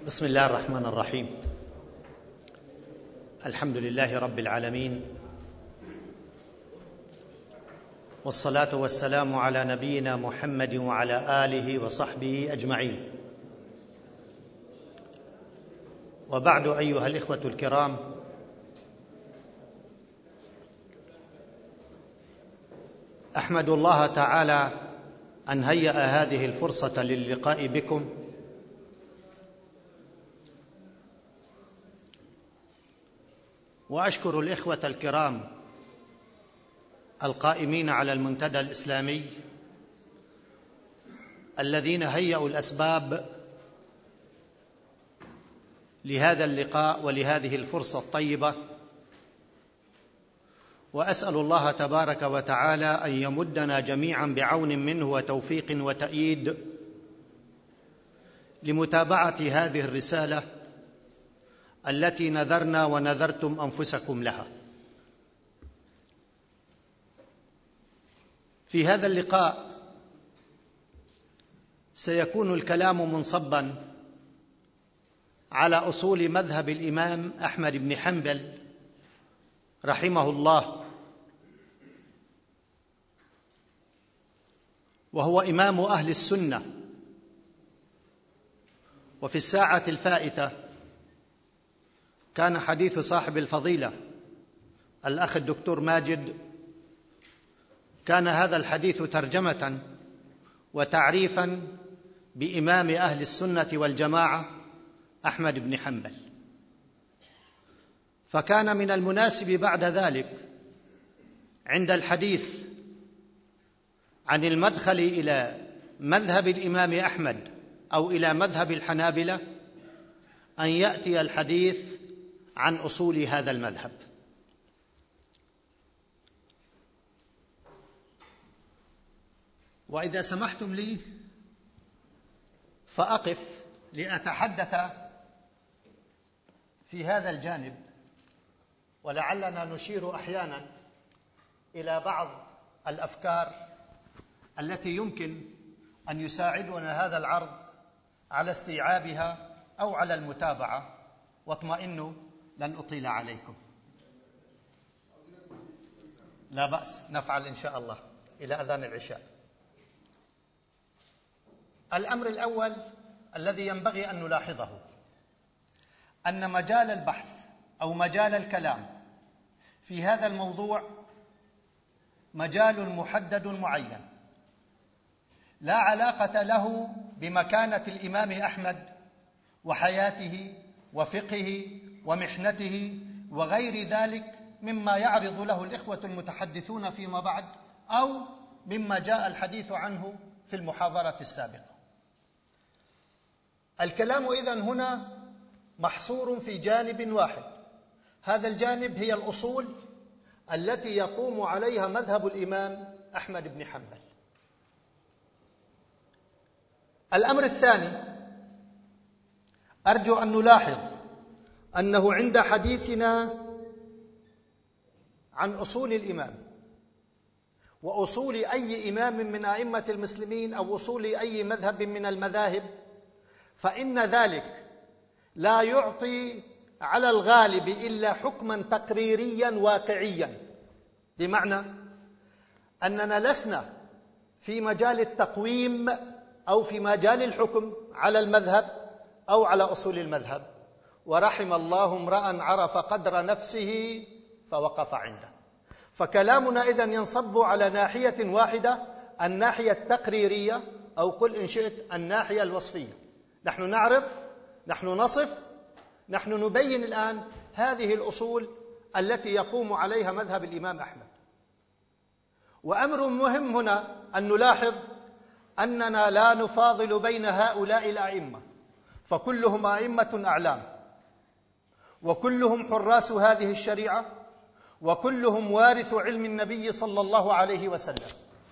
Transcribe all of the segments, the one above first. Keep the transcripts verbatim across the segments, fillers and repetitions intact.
بسم الله الرحمن الرحيم. الحمد لله رب العالمين، والصلاة والسلام على نبينا محمد وعلى آله وصحبه أجمعين. وبعد، أيها الإخوة الكرام، أحمد الله تعالى أن هيأ هذه الفرصة للقاء بكم، وأشكر الإخوة الكرام القائمين على المنتدى الإسلامي الذين هيئوا الأسباب لهذا اللقاء ولهذه الفرصة الطيبة، وأسأل الله تبارك وتعالى أن يمدنا جميعا بعون منه وتوفيق وتأييد لمتابعة هذه الرسالة التي نذرنا ونذرتم أنفسكم لها. في هذا اللقاء سيكون الكلام منصبا على أصول مذهب الإمام أحمد بن حنبل رحمه الله، وهو إمام أهل السنة. وفي الساعة الفائتة كان حديث صاحب الفضيلة الأخ الدكتور ماجد، كان هذا الحديث ترجمة وتعريفا بإمام أهل السنة والجماعة أحمد بن حنبل، فكان من المناسب بعد ذلك عند الحديث عن المدخل إلى مذهب الإمام أحمد أو إلى مذهب الحنابلة أن يأتي الحديث عن أصول هذا المذهب. وإذا سمحتم لي فأقف لأتحدث في هذا الجانب، ولعلنا نشير أحيانا إلى بعض الأفكار التي يمكن أن يساعدنا هذا العرض على استيعابها أو على المتابعة. واطمئنوا، لن أطيل عليكم، لا بأس، نفعل إن شاء الله إلى أذان العشاء. الأمر الأول الذي ينبغي أن نلاحظه أن مجال البحث أو مجال الكلام في هذا الموضوع مجال محدد معين، لا علاقة له بمكانة الإمام أحمد وحياته وفقهه ومحنته وغير ذلك مما يعرض له الإخوة المتحدثون فيما بعد، أو مما جاء الحديث عنه في المحاضرة السابقة. الكلام إذن هنا محصور في جانب واحد، هذا الجانب هي الأصول التي يقوم عليها مذهب الإمام أحمد بن حنبل. الأمر الثاني، أرجو أن نلاحظ أنه عند حديثنا عن أصول الإمام وأصول أي إمام من أئمة المسلمين أو أصول أي مذهب من المذاهب، فإن ذلك لا يعطي على الغالب إلا حكما تقريريا واقعيا، بمعنى أننا لسنا في مجال التقويم أو في مجال الحكم على المذهب أو على أصول المذهب. ورحم الله امرأ عرف قدر نفسه فوقف عنده. فكلامنا إذن ينصب على ناحية واحدة، الناحية التقريرية، أو قل إن شئت الناحية الوصفية. نحن نعرض، نحن نصف، نحن نبين الآن هذه الأصول التي يقوم عليها مذهب الإمام أحمد. وأمر مهم هنا أن نلاحظ أننا لا نفاضل بين هؤلاء الأئمة، فكلهم أئمة أعلام، وكلهم حراس هذه الشريعة، وكلهم وارث علم النبي صلى الله عليه وسلم،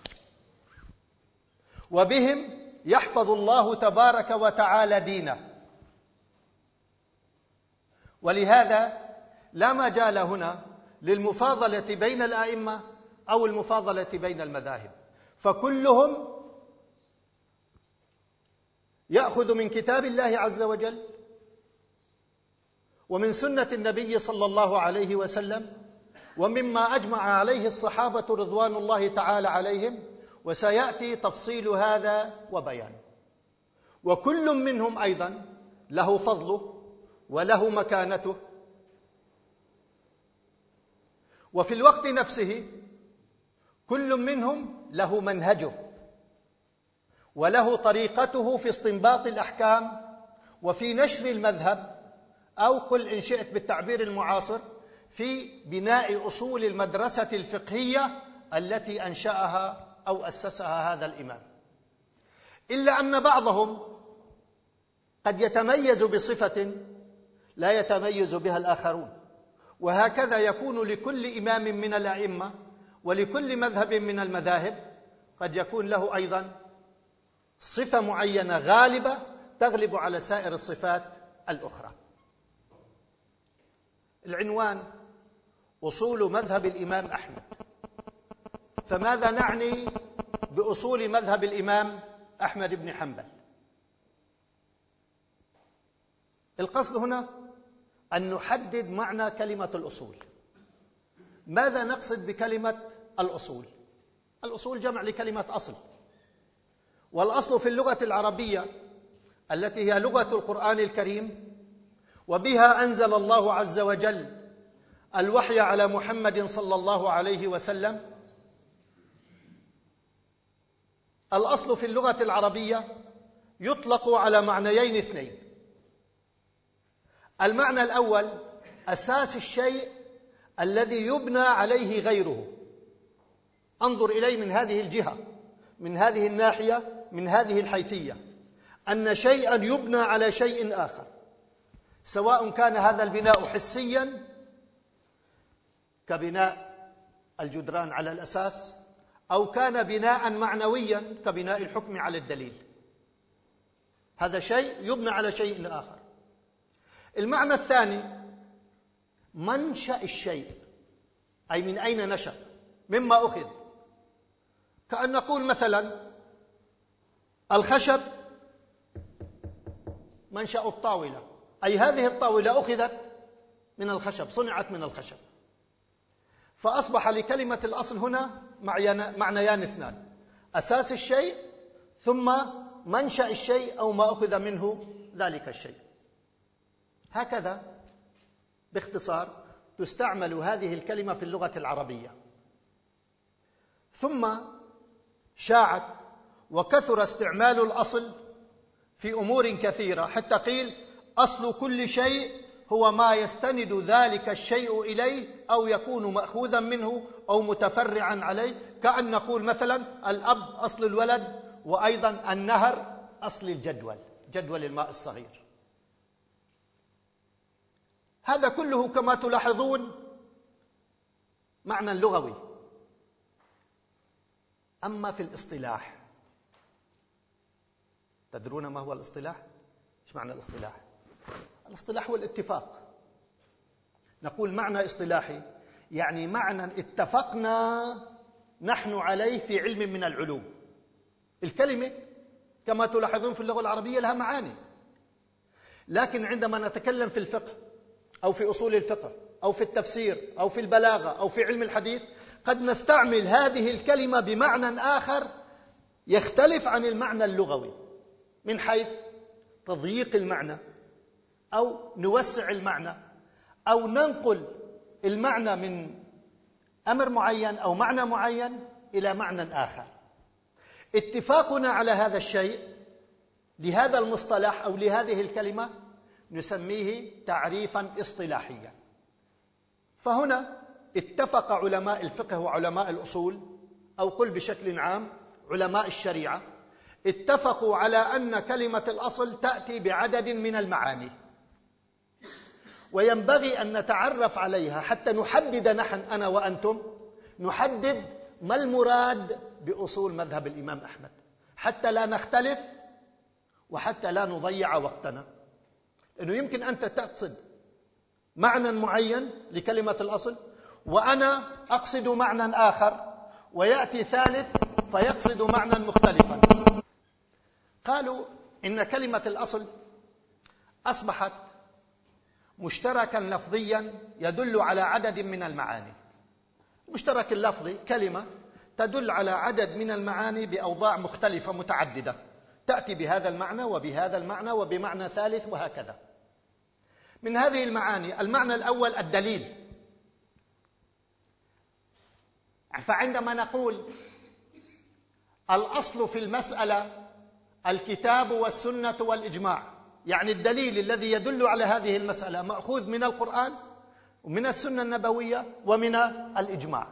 وبهم يحفظ الله تبارك وتعالى دينه. ولهذا لا مجال هنا للمفاضلة بين الأئمة أو المفاضلة بين المذاهب، فكلهم يأخذ من كتاب الله عز وجل ومن سنة النبي صلى الله عليه وسلم، ومما أجمع عليه الصحابة رضوان الله تعالى عليهم، وسيأتي تفصيل هذا وبيانه. وكل منهم أيضا له فضله وله مكانته، وفي الوقت نفسه كل منهم له منهجه وله طريقته في استنباط الأحكام وفي نشر المذهب، أو قل إن شئت بالتعبير المعاصر في بناء أصول المدرسة الفقهية التي أنشأها أو أسسها هذا الإمام. إلا أن بعضهم قد يتميز بصفة لا يتميز بها الآخرون، وهكذا يكون لكل إمام من الأئمة ولكل مذهب من المذاهب قد يكون له أيضا صفة معينة غالبة تغلب على سائر الصفات الأخرى. العنوان أصول مذهب الإمام أحمد. فماذا نعني بأصول مذهب الإمام أحمد بن حنبل؟ القصد هنا أن نحدد معنى كلمة الأصول. ماذا نقصد بكلمة الأصول؟ الأصول جمع لكلمة أصل، والأصل في اللغة العربية التي هي لغة القرآن الكريم، وبها أنزل الله عز وجل الوحي على محمد صلى الله عليه وسلم. الأصل في اللغة العربية يطلق على معنيين اثنين. المعنى الأول أساس الشيء الذي يبنى عليه غيره. انظر إليه من هذه الجهة، من هذه الناحية، من هذه الحيثية، أن شيئا يبنى على شيء آخر، سواء كان هذا البناء حسيا كبناء الجدران على الأساس، أو كان بناء معنويا كبناء الحكم على الدليل. هذا شيء يبنى على شيء آخر. المعنى الثاني منشأ الشيء، أي من أين نشأ، مما أخذ. كأن نقول مثلا الخشب منشأ الطاولة، أي هذه الطاولة أخذت من الخشب، صنعت من الخشب. فأصبح لكلمة الأصل هنا معنيان اثنان: أساس الشيء ثم منشأ الشيء أو ما أخذ منه ذلك الشيء. هكذا باختصار تستعمل هذه الكلمة في اللغة العربية. ثم شاعت وكثر استعمال الأصل في أمور كثيرة، حتى قيل أصل كل شيء هو ما يستند ذلك الشيء إليه أو يكون مأخوذا منه أو متفرعا عليه. كأن نقول مثلا الأب أصل الولد، وأيضا النهر أصل الجدول، جدول الماء الصغير. هذا كله كما تلاحظون معنى لغوي. أما في الاصطلاح، تدرون ما هو الاصطلاح؟ إيش معنى الاصطلاح؟ الاصطلاح هو الاتفاق. نقول معنى اصطلاحي يعني معنى اتفقنا نحن عليه في علم من العلوم. الكلمة كما تلاحظون في اللغة العربية لها معاني، لكن عندما نتكلم في الفقه أو في أصول الفقه أو في التفسير أو في البلاغة أو في علم الحديث قد نستعمل هذه الكلمة بمعنى آخر يختلف عن المعنى اللغوي، من حيث تضييق المعنى أو نوسع المعنى أو ننقل المعنى من أمر معين أو معنى معين إلى معنى آخر. اتفاقنا على هذا الشيء لهذا المصطلح أو لهذه الكلمة نسميه تعريفا اصطلاحيا. فهنا اتفق علماء الفقه وعلماء الأصول، أو قل بشكل عام علماء الشريعة، اتفقوا على أن كلمة الأصل تأتي بعدد من المعاني، وينبغي أن نتعرف عليها حتى نحدد نحن أنا وأنتم نحدد ما المراد بأصول مذهب الإمام أحمد، حتى لا نختلف وحتى لا نضيع وقتنا. إنه يمكن أنت تقصد معنى معين لكلمة الأصل وأنا أقصد معنى آخر، ويأتي ثالث فيقصد معنى مختلفا. قالوا إن كلمة الأصل أصبحت مشتركا لفظيا يدل على عدد من المعاني. المشترك اللفظي كلمة تدل على عدد من المعاني بأوضاع مختلفة متعددة، تأتي بهذا المعنى وبهذا المعنى وبمعنى ثالث وهكذا. من هذه المعاني المعنى الأول الدليل. فعندما نقول الأصل في المسألة الكتاب والسنة والإجماع، يعني الدليل الذي يدل على هذه المسألة مأخوذ من القرآن ومن السنة النبوية ومن الإجماع.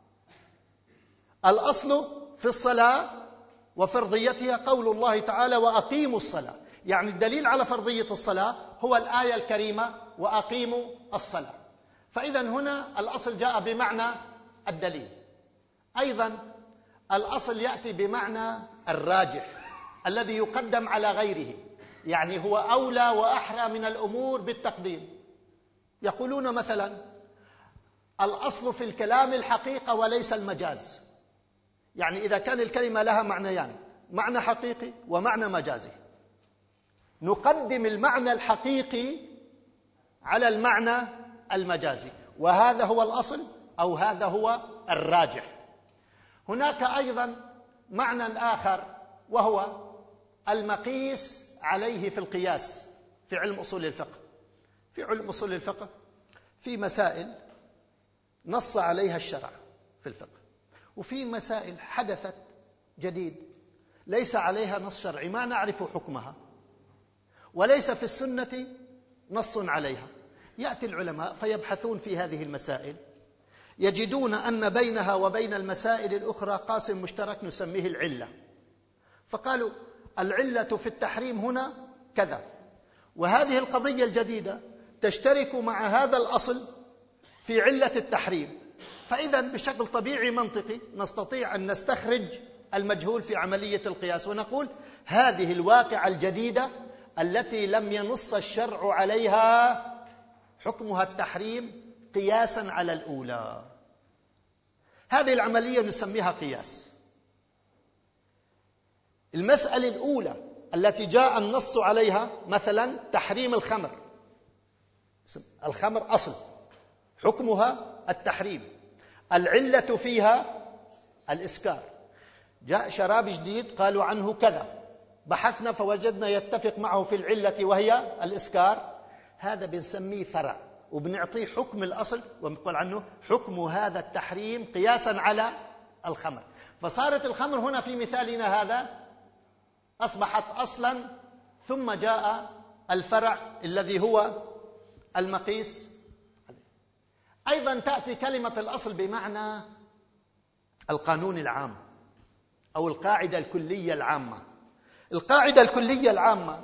الأصل في الصلاة وفرضيتها قول الله تعالى وأقيموا الصلاة، يعني الدليل على فرضية الصلاة هو الآية الكريمة وأقيموا الصلاة. فإذا هنا الأصل جاء بمعنى الدليل. أيضا الأصل يأتي بمعنى الراجح الذي يقدم على غيره، يعني هو أولى وأحرى من الأمور بالتقديم. يقولون مثلا الأصل في الكلام الحقيقة وليس المجاز، يعني إذا كان الكلمة لها معنيان، معنى حقيقي ومعنى مجازي، نقدم المعنى الحقيقي على المعنى المجازي، وهذا هو الأصل أو هذا هو الراجح. هناك أيضا معنى آخر وهو المقيس عليه في القياس في علم أصول الفقه. في علم أصول الفقه في مسائل نص عليها الشرع في الفقه، وفي مسائل حدثت جديد ليس عليها نص شرعي ما نعرف حكمها، وليس في السنة نص عليها. يأتي العلماء فيبحثون في هذه المسائل، يجدون أن بينها وبين المسائل الأخرى قاسم مشترك نسميه العلة، فقالوا العلة في التحريم هنا كذا، وهذه القضية الجديدة تشترك مع هذا الأصل في علة التحريم. فإذا بشكل طبيعي منطقي نستطيع أن نستخرج المجهول في عملية القياس ونقول هذه الواقعة الجديدة التي لم ينص الشرع عليها حكمها التحريم قياسا على الأولى. هذه العملية نسميها قياس. المسألة الأولى التي جاء النص عليها مثلا تحريم الخمر، الخمر أصل حكمها التحريم، العلة فيها الإسكار. جاء شراب جديد قالوا عنه كذا، بحثنا فوجدنا يتفق معه في العلة وهي الإسكار، هذا بنسميه فرع وبنعطيه حكم الأصل ونقول عنه حكم هذا التحريم قياسا على الخمر. فصارت الخمر هنا في مثالنا هذا أصبحت أصلا، ثم جاء الفرع الذي هو المقيس. أيضا تأتي كلمة الأصل بمعنى القانون العام أو القاعدة الكلية العامة. القاعدة الكلية العامة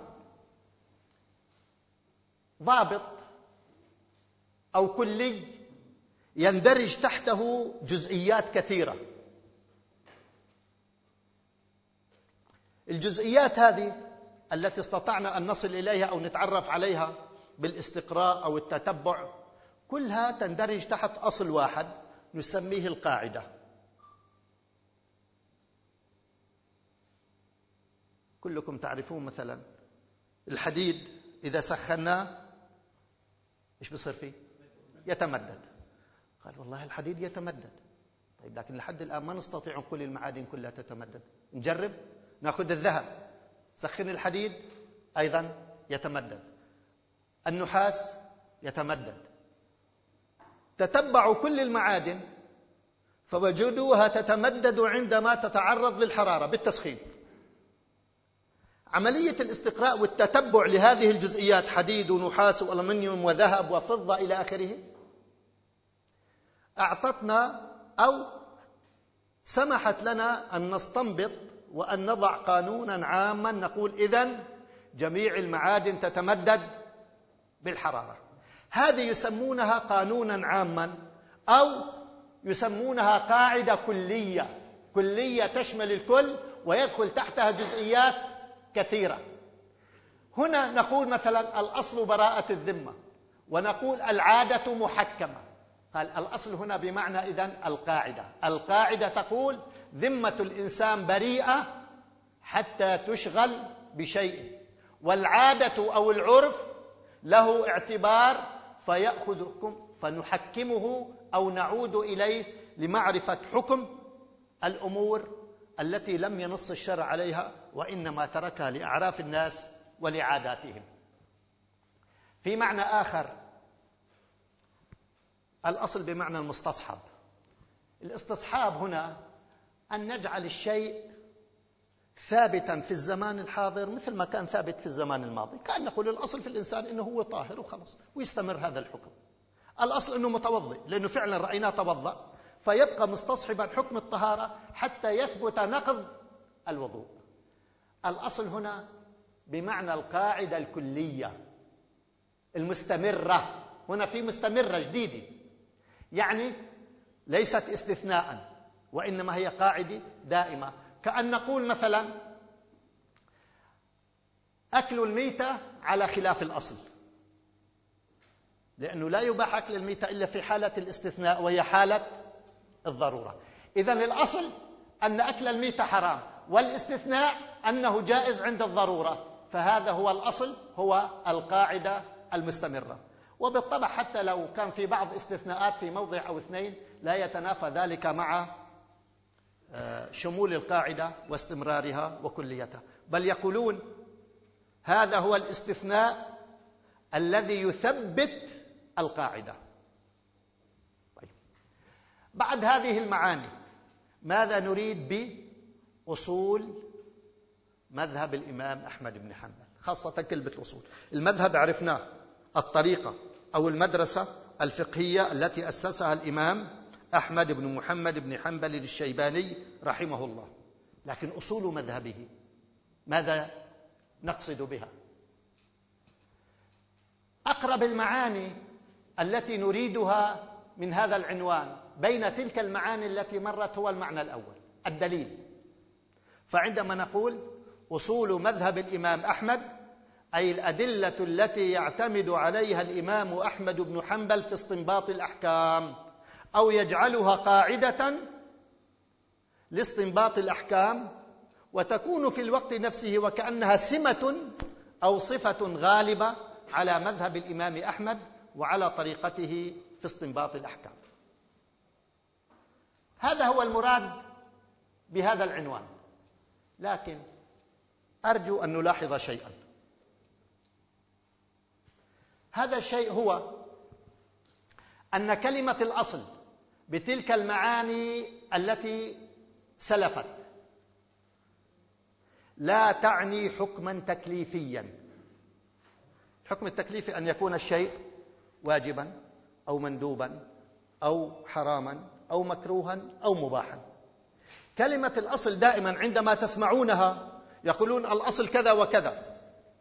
ضابط أو كلي يندرج تحته جزئيات كثيرة. الجزئيات هذه التي استطعنا أن نصل إليها أو نتعرف عليها بالاستقراء أو التتبع كلها تندرج تحت أصل واحد نسميه القاعدة. كلكم تعرفون مثلا الحديد إذا سخناه إيش بصير فيه؟ يتمدد. قال والله الحديد يتمدد، طيب لكن لحد الآن ما نستطيع نقول المعادن كلها تتمدد. نجرب، نأخذ الذهب، سخن الحديد أيضا يتمدد، النحاس يتمدد. تتبعوا كل المعادن فوجدوها تتمدد عندما تتعرض للحرارة بالتسخين. عملية الاستقراء والتتبع لهذه الجزئيات حديد ونحاس وألمنيوم وذهب وفضة إلى آخره أعطتنا أو سمحت لنا أن نستنبط وأن نضع قانونا عاما نقول إذن جميع المعادن تتمدد بالحرارة. هذه يسمونها قانونا عاما أو يسمونها قاعدة كلية، كلية تشمل الكل ويدخل تحتها جزئيات كثيرة. هنا نقول مثلا الأصل براءة الذمة، ونقول العادة محكمة. قال الأصل هنا بمعنى إذن القاعدة. القاعدة تقول ذمة الإنسان بريئة حتى تشغل بشيء، والعادة أو العرف له اعتبار فيأخذ حكم فنحكمه أو نعود إليه لمعرفة حكم الأمور التي لم ينص الشرع عليها، وإنما تركها لأعراف الناس ولعاداتهم. في معنى آخر، الأصل بمعنى المستصحب. الاستصحاب هنا أن نجعل الشيء ثابتا في الزمان الحاضر مثل ما كان ثابت في الزمان الماضي، كأن نقول الأصل في الإنسان أنه هو طاهر وخلص ويستمر هذا الحكم. الأصل أنه متوضئ لأنه فعلا رأيناه توضأ، فيبقى مستصحبا حكم الطهارة حتى يثبت نقض الوضوء. الأصل هنا بمعنى القاعدة الكلية المستمرة. هنا في مستمرة جديدة، يعني ليست استثناء وإنما هي قاعدة دائمة. كأن نقول مثلا أكل الميتة على خلاف الأصل، لأنه لا يباح أكل الميتة إلا في حالة الاستثناء وهي حالة الضرورة. إذن الأصل أن أكل الميتة حرام، والاستثناء أنه جائز عند الضرورة، فهذا هو الأصل، هو القاعدة المستمرة. وبالطبع حتى لو كان في بعض استثناءات في موضع أو اثنين لا يتنافى ذلك مع شمول القاعدة واستمرارها وكليتها، بل يقولون هذا هو الاستثناء الذي يثبت القاعدة. طيب، بعد هذه المعاني ماذا نريد بأصول مذهب الإمام أحمد بن حنبل؟ خاصة كلمة الأصول. المذهب عرفناه، الطريقة أو المدرسة الفقهية التي أسسها الإمام أحمد بن محمد بن حنبل الشيباني رحمه الله. لكن أصول مذهبه ماذا نقصد بها؟ أقرب المعاني التي نريدها من هذا العنوان بين تلك المعاني التي مرت هو المعنى الأول، الدليل. فعندما نقول أصول مذهب الإمام أحمد، أي الأدلة التي يعتمد عليها الإمام أحمد بن حنبل في استنباط الأحكام، أو يجعلها قاعدة لاستنباط الأحكام، وتكون في الوقت نفسه وكأنها سمة أو صفة غالبة على مذهب الإمام أحمد وعلى طريقته في استنباط الأحكام. هذا هو المراد بهذا العنوان. لكن أرجو أن نلاحظ شيئا. هذا الشيء هو أن كلمة الأصل بتلك المعاني التي سلفت لا تعني حكما تكليفيا. الحكم التكليفي أن يكون الشيء واجبا أو مندوبا أو حراما أو مكروها أو مباحا. كلمة الأصل دائما عندما تسمعونها يقولون الأصل كذا وكذا،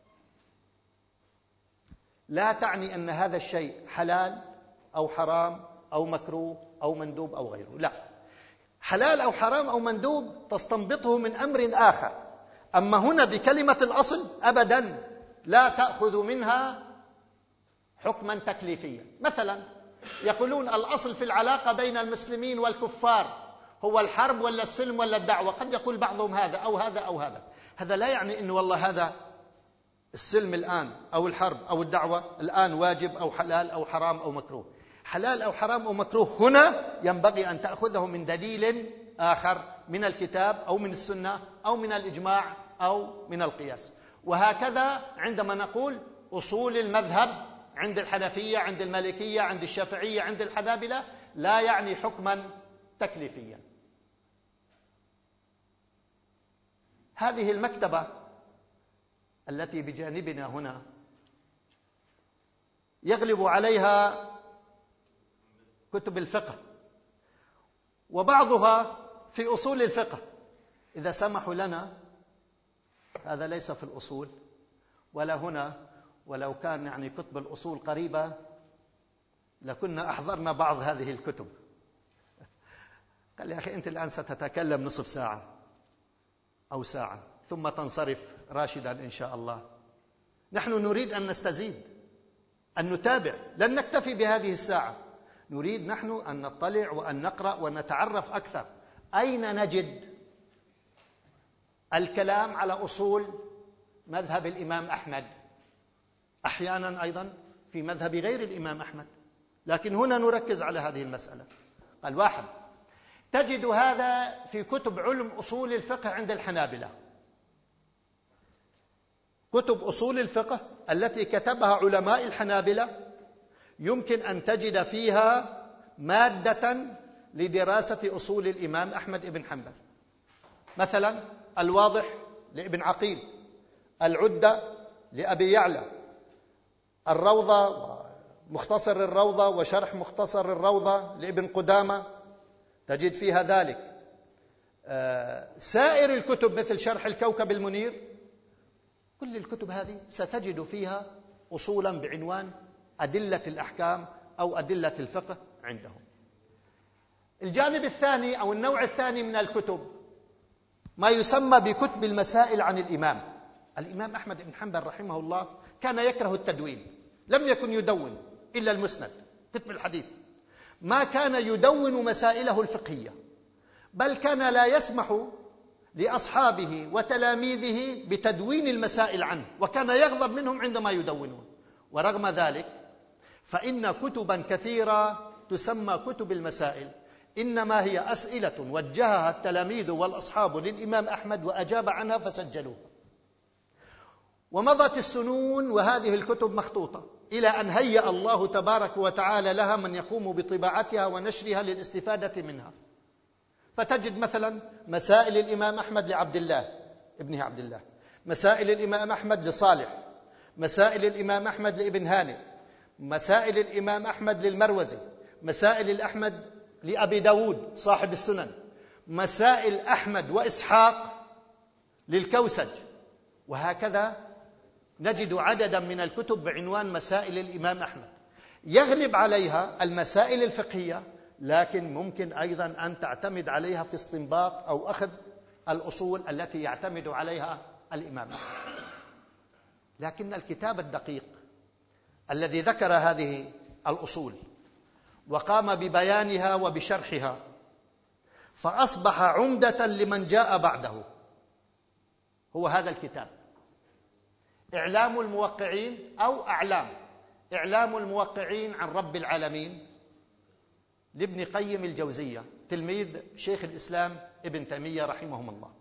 لا تعني أن هذا الشيء حلال أو حرام أو مكروه أو مندوب أو غيره. لا، حلال أو حرام أو مندوب تستنبطه من أمر آخر. أما هنا بكلمة الأصل أبدا لا تأخذ منها حكما تكليفيا. مثلا يقولون الأصل في العلاقة بين المسلمين والكفار هو الحرب ولا السلم ولا الدعوة. قد يقول بعضهم هذا أو هذا أو هذا. هذا لا يعني أنه والله هذا السلم الآن أو الحرب أو الدعوة الآن واجب أو حلال أو حرام أو مكروه. حلال أو حرام أو مكروه هنا ينبغي أن تأخذه من دليل آخر، من الكتاب أو من السنة أو من الإجماع أو من القياس. وهكذا عندما نقول أصول المذهب عند الحنفية، عند المالكية، عند الشافعية، عند الحنابلة، لا يعني حكما تكليفيا. هذه المكتبة التي بجانبنا هنا يغلب عليها كتب الفقه، وبعضها في أصول الفقه. إذا سمحوا لنا، هذا ليس في الأصول ولا هنا، ولو كان يعني كتب الأصول قريبة لكنا أحضرنا بعض هذه الكتب. قال يا أخي أنت الآن ستتكلم نصف ساعة أو ساعة ثم تنصرف راشدا إن شاء الله. نحن نريد أن نستزيد، أن نتابع، لن نكتفي بهذه الساعة. نريد نحن أن نطلع وأن نقرأ ونتعرف أكثر. أين نجد الكلام على أصول مذهب الإمام أحمد؟ أحيانا أيضا في مذهب غير الإمام أحمد، لكن هنا نركز على هذه المسألة. قال: واحد، تجد هذا في كتب علم أصول الفقه عند الحنابلة. كتب أصول الفقه التي كتبها علماء الحنابلة يمكن أن تجد فيها مادة لدراسة أصول الإمام أحمد بن حنبل. مثلا الواضح لابن عقيل، العدة لأبي يعلى، الروضة، مختصر الروضة وشرح مختصر الروضة لابن قدامة تجد فيها ذلك. سائر الكتب مثل شرح الكوكب المنير، كل الكتب هذه ستجد فيها أصولا بعنوان أدلة الأحكام أو أدلة الفقه عندهم. الجانب الثاني أو النوع الثاني من الكتب ما يسمى بكتب المسائل عن الإمام. الإمام أحمد بن حنبل رحمه الله كان يكره التدوين، لم يكن يدون إلا المسند، كتب الحديث، ما كان يدون مسائله الفقهية، بل كان لا يسمح لأصحابه وتلاميذه بتدوين المسائل عنه، وكان يغضب منهم عندما يدونون. ورغم ذلك فإن كتبا كثيرة تسمى كتب المسائل إنما هي أسئلة وجهها التلاميذ والأصحاب للإمام أحمد وأجاب عنها فسجلوها. ومضت السنون وهذه الكتب مخطوطة إلى أن هيأ الله تبارك وتعالى لها من يقوم بطباعتها ونشرها للاستفادة منها. فتجد مثلا مسائل الإمام أحمد لعبد الله ابنه عبد الله، مسائل الإمام أحمد لصالح، مسائل الإمام أحمد لابن هانئ، مسائل الإمام أحمد للمروزي، مسائل الأحمد لأبي داود صاحب السنن، مسائل أحمد وإسحاق للكوسج، وهكذا نجد عددا من الكتب بعنوان مسائل الإمام أحمد. يغلب عليها المسائل الفقهية، لكن ممكن أيضا أن تعتمد عليها في استنباط أو أخذ الأصول التي يعتمد عليها الإمام أحمد. لكن الكتاب الدقيق الذي ذكر هذه الأصول وقام ببيانها وبشرحها فأصبح عمدة لمن جاء بعده هو هذا الكتاب، إعلام الموقعين أو أعلام إعلام الموقعين عن رب العالمين لابن قيم الجوزية، تلميذ شيخ الإسلام ابن تيمية رحمهم الله.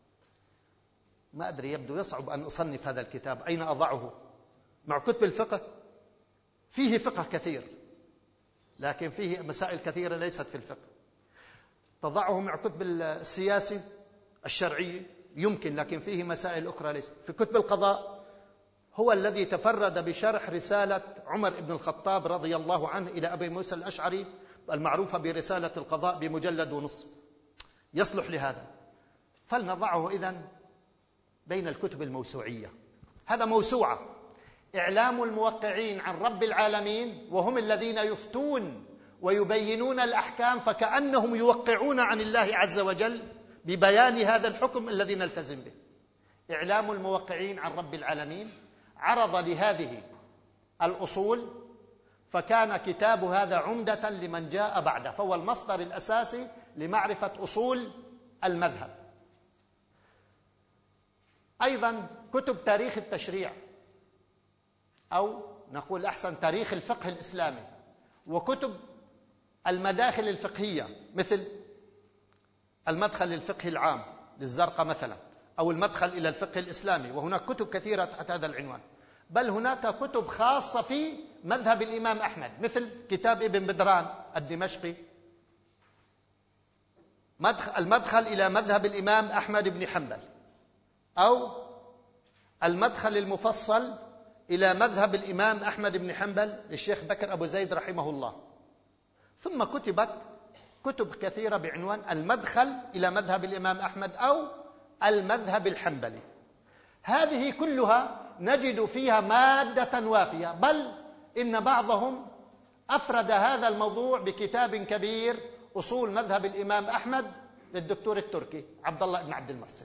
ما أدري، يبدو يصعب أن أصنف هذا الكتاب، أين أضعه مع كتب الفقه؟ فيه فقه كثير لكن فيه مسائل كثيرة ليست في الفقه. تضعه مع كتب السياسة الشرعية يمكن، لكن فيه مسائل أخرى ليست. في كتب القضاء هو الذي تفرد بشرح رسالة عمر بن الخطاب رضي الله عنه إلى أبي موسى الأشعري المعروفة برسالة القضاء بمجلد ونصف، يصلح لهذا. فلنضعه إذن بين الكتب الموسوعية. هذا موسوعة، إعلام الموقعين عن رب العالمين، وهم الذين يفتون ويبينون الأحكام فكأنهم يوقعون عن الله عز وجل ببيان هذا الحكم الذي نلتزم به. إعلام الموقعين عن رب العالمين عرض لهذه الأصول، فكان كتاب هذا عمدة لمن جاء بعده، فهو المصدر الأساسي لمعرفة أصول المذهب. أيضا كتب تاريخ التشريع، أو نقول أحسن تاريخ الفقه الإسلامي، وكتب المداخل الفقهية مثل المدخل للفقه العام للزرقاء مثلا، أو المدخل إلى الفقه الإسلامي، وهناك كتب كثيرة تحت هذا العنوان. بل هناك كتب خاصة في مذهب الإمام أحمد مثل كتاب ابن بدران الدمشقي، المدخل إلى مذهب الإمام أحمد بن حنبل، أو المدخل المفصل إلى مذهب الإمام أحمد بن حنبل للشيخ بكر أبو زيد رحمه الله. ثم كتبت كتب كثيرة بعنوان المدخل إلى مذهب الإمام أحمد أو المذهب الحنبلي. هذه كلها نجد فيها مادة وافية، بل إن بعضهم أفرد هذا الموضوع بكتاب كبير أصول مذهب الإمام أحمد للدكتور التركي عبد الله بن عبد المحسن.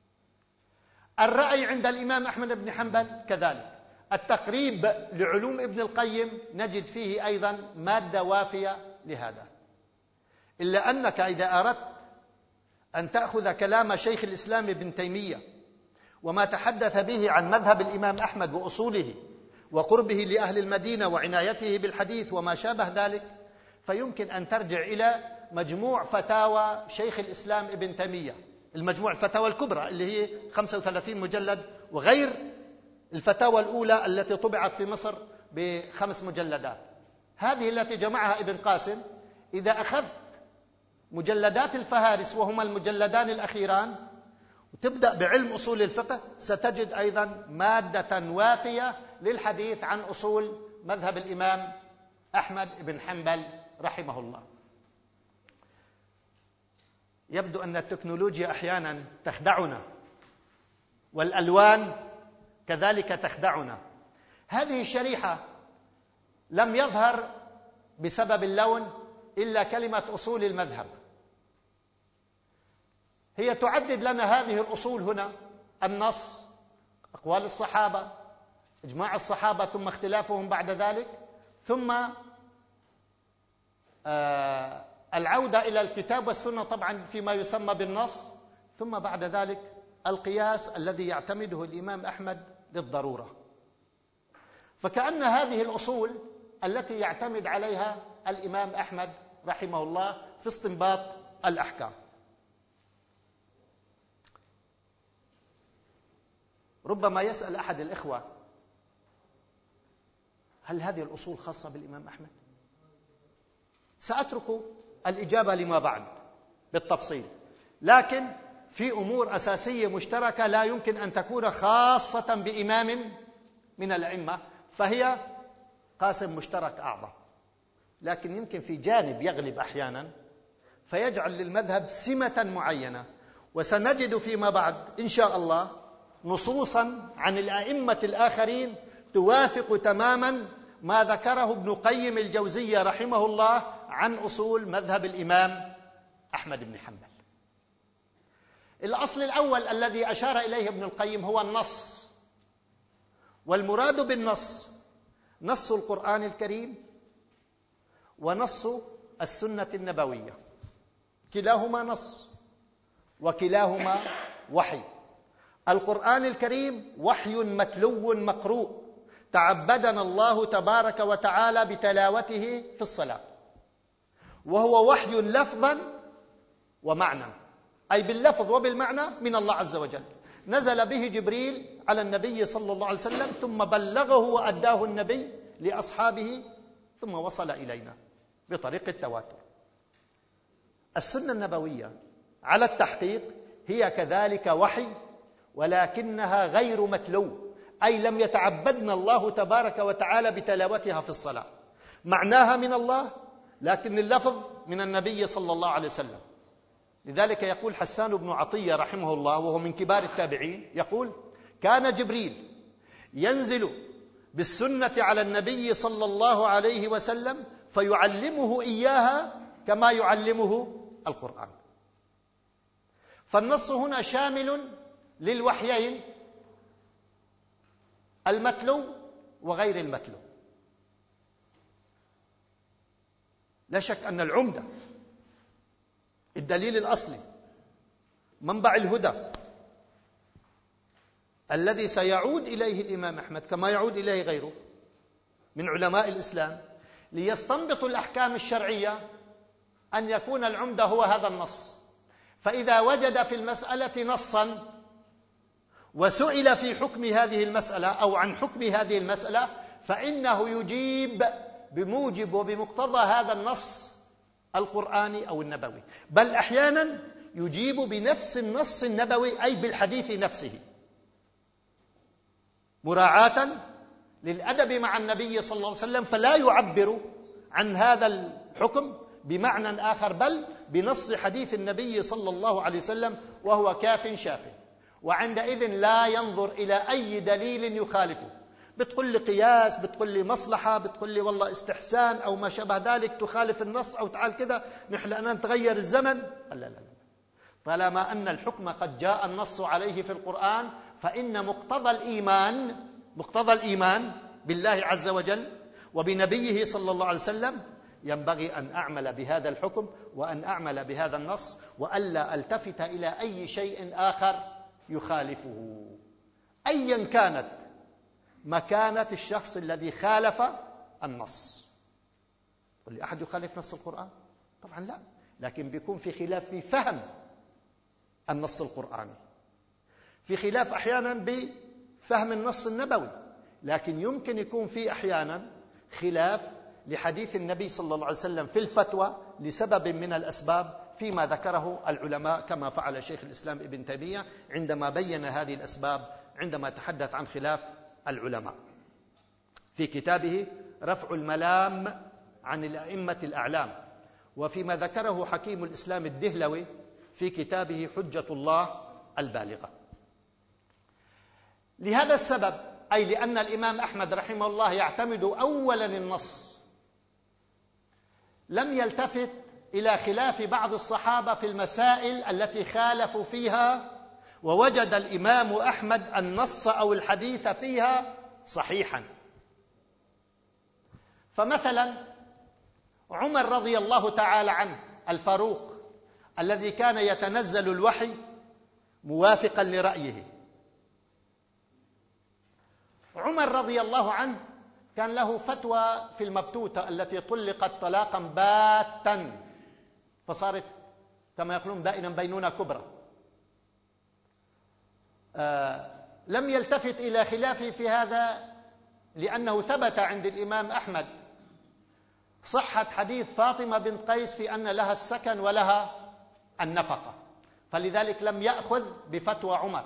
الرأي عند الإمام أحمد بن حنبل كذلك. التقريب لعلوم ابن القيم نجد فيه أيضا مادة وافية لهذا. إلا أنك إذا أردت أن تأخذ كلام شيخ الإسلام ابن تيمية وما تحدث به عن مذهب الإمام أحمد وأصوله وقربه لأهل المدينة وعنايته بالحديث وما شابه ذلك، فيمكن أن ترجع إلى مجموع فتاوى شيخ الإسلام ابن تيمية، المجموع الفتاوى الكبرى اللي هي خمسة وثلاثين مجلد، وغير الفتاوى الأولى التي طبعت في مصر بخمس مجلدات. هذه التي جمعها ابن قاسم، إذا أخذت مجلدات الفهارس وهما المجلدان الأخيران وتبدأ بعلم أصول الفقه، ستجد أيضا مادة وافية للحديث عن أصول مذهب الإمام أحمد بن حنبل رحمه الله. يبدو أن التكنولوجيا أحيانا تخدعنا، والألوان كذلك تخدعنا. هذه الشريحة لم يظهر بسبب اللون إلا كلمة أصول المذهب. هي تعدد لنا هذه الأصول هنا: النص، أقوال الصحابة، إجماع الصحابة ثم اختلافهم بعد ذلك، ثم آه العودة إلى الكتاب والسنة طبعا فيما يسمى بالنص، ثم بعد ذلك القياس الذي يعتمده الإمام أحمد للضرورة. فكأن هذه الأصول التي يعتمد عليها الإمام أحمد رحمه الله في استنباط الأحكام. ربما يسأل أحد الإخوة: هل هذه الأصول خاصة بالإمام أحمد؟ سأترك الإجابة لما بعد بالتفصيل، لكن في أمور أساسية مشتركة لا يمكن أن تكون خاصة بإمام من الأئمة، فهي قاسم مشترك أعظم، لكن يمكن في جانب يغلب أحيانا فيجعل للمذهب سمة معينة. وسنجد فيما بعد إن شاء الله نصوصا عن الأئمة الآخرين توافق تماما ما ذكره ابن قيم الجوزية رحمه الله عن أصول مذهب الإمام أحمد بن حنبل. الأصل الأول الذي أشار إليه ابن القيم هو النص، والمراد بالنص نص القرآن الكريم ونص السنة النبوية، كلاهما نص وكلاهما وحي. القرآن الكريم وحي متلو مقروء تعبدنا الله تبارك وتعالى بتلاوته في الصلاة، وهو وحي لفظا ومعنى، أي باللفظ وبالمعنى من الله عز وجل. نزل به جبريل على النبي صلى الله عليه وسلم، ثم بلغه وأداه النبي لأصحابه، ثم وصل إلينا بطريق التواتر. السنة النبوية على التحقيق هي كذلك وحي، ولكنها غير متلو، أي لم يتعبدنا الله تبارك وتعالى بتلاوتها في الصلاة. معناها من الله، لكن اللفظ من النبي صلى الله عليه وسلم. لذلك يقول حسان بن عطية رحمه الله وهو من كبار التابعين، يقول: كان جبريل ينزل بالسنة على النبي صلى الله عليه وسلم فيعلمه إياها كما يعلمه القرآن. فالنص هنا شامل للوحيين، المتلو وغير المتلو. لا شك أن العمدة، الدليل الأصلي، منبع الهدى الذي سيعود إليه الإمام أحمد كما يعود إليه غيره من علماء الإسلام ليستنبطوا الأحكام الشرعية، أن يكون العمدة هو هذا النص. فإذا وجد في المسألة نصا وسئل في حكم هذه المسألة أو عن حكم هذه المسألة، فإنه يجيب بموجب وبمقتضى هذا النص القرآني أو النبوي، بل أحيانا يجيب بنفس النص النبوي، أي بالحديث نفسه، مراعاة للأدب مع النبي صلى الله عليه وسلم، فلا يعبر عن هذا الحكم بمعنى آخر، بل بنص حديث النبي صلى الله عليه وسلم، وهو كاف شاف. وعندئذ لا ينظر إلى أي دليل يخالفه. بتقول لي قياس، بتقول لي مصلحة، بتقول لي والله استحسان أو ما شابه ذلك تخالف النص، أو تعال كذا نحن أن نتغير الزمن. لا لا لا، طالما أن الحكم قد جاء النص عليه في القرآن، فإن مقتضى الإيمان مقتضى الإيمان بالله عز وجل وبنبيه صلى الله عليه وسلم ينبغي أن أعمل بهذا الحكم وأن أعمل بهذا النص، وألا ألتفت إلى أي شيء آخر يخالفه أيا كانت مكانة الشخص الذي خالف النص. قل لي أحد يخالف نص القرآن؟ طبعا لا، لكن بيكون في خلاف في فهم النص القرآني، في خلاف أحيانا بفهم النص النبوي، لكن يمكن يكون في أحيانا خلاف لحديث النبي صلى الله عليه وسلم في الفتوى لسبب من الأسباب فيما ذكره العلماء، كما فعل شيخ الإسلام ابن تيمية عندما بين هذه الأسباب عندما تحدث عن خلاف العلماء في كتابه رفع الملام عن الأئمة الأعلام، وفيما ذكره حكيم الإسلام الدهلوي في كتابه حجة الله البالغة. لهذا السبب، أي لأن الإمام أحمد رحمه الله يعتمد أولا النص، لم يلتفت إلى خلاف بعض الصحابة في المسائل التي خالفوا فيها، ووجد الإمام أحمد النص أو الحديث فيها صحيحا. فمثلا عمر رضي الله تعالى عنه الفاروق الذي كان يتنزل الوحي موافقا لرأيه، عمر رضي الله عنه كان له فتوى في المبتوتة التي طلقت طلاقا باتا، فصارت كما يقولون بائنا بينونة كبرى. آه لم يلتفت إلى خلافه في هذا، لأنه ثبت عند الإمام أحمد صحة حديث فاطمة بنت قيس في أن لها السكن ولها النفقة، فلذلك لم يأخذ بفتوى عمر.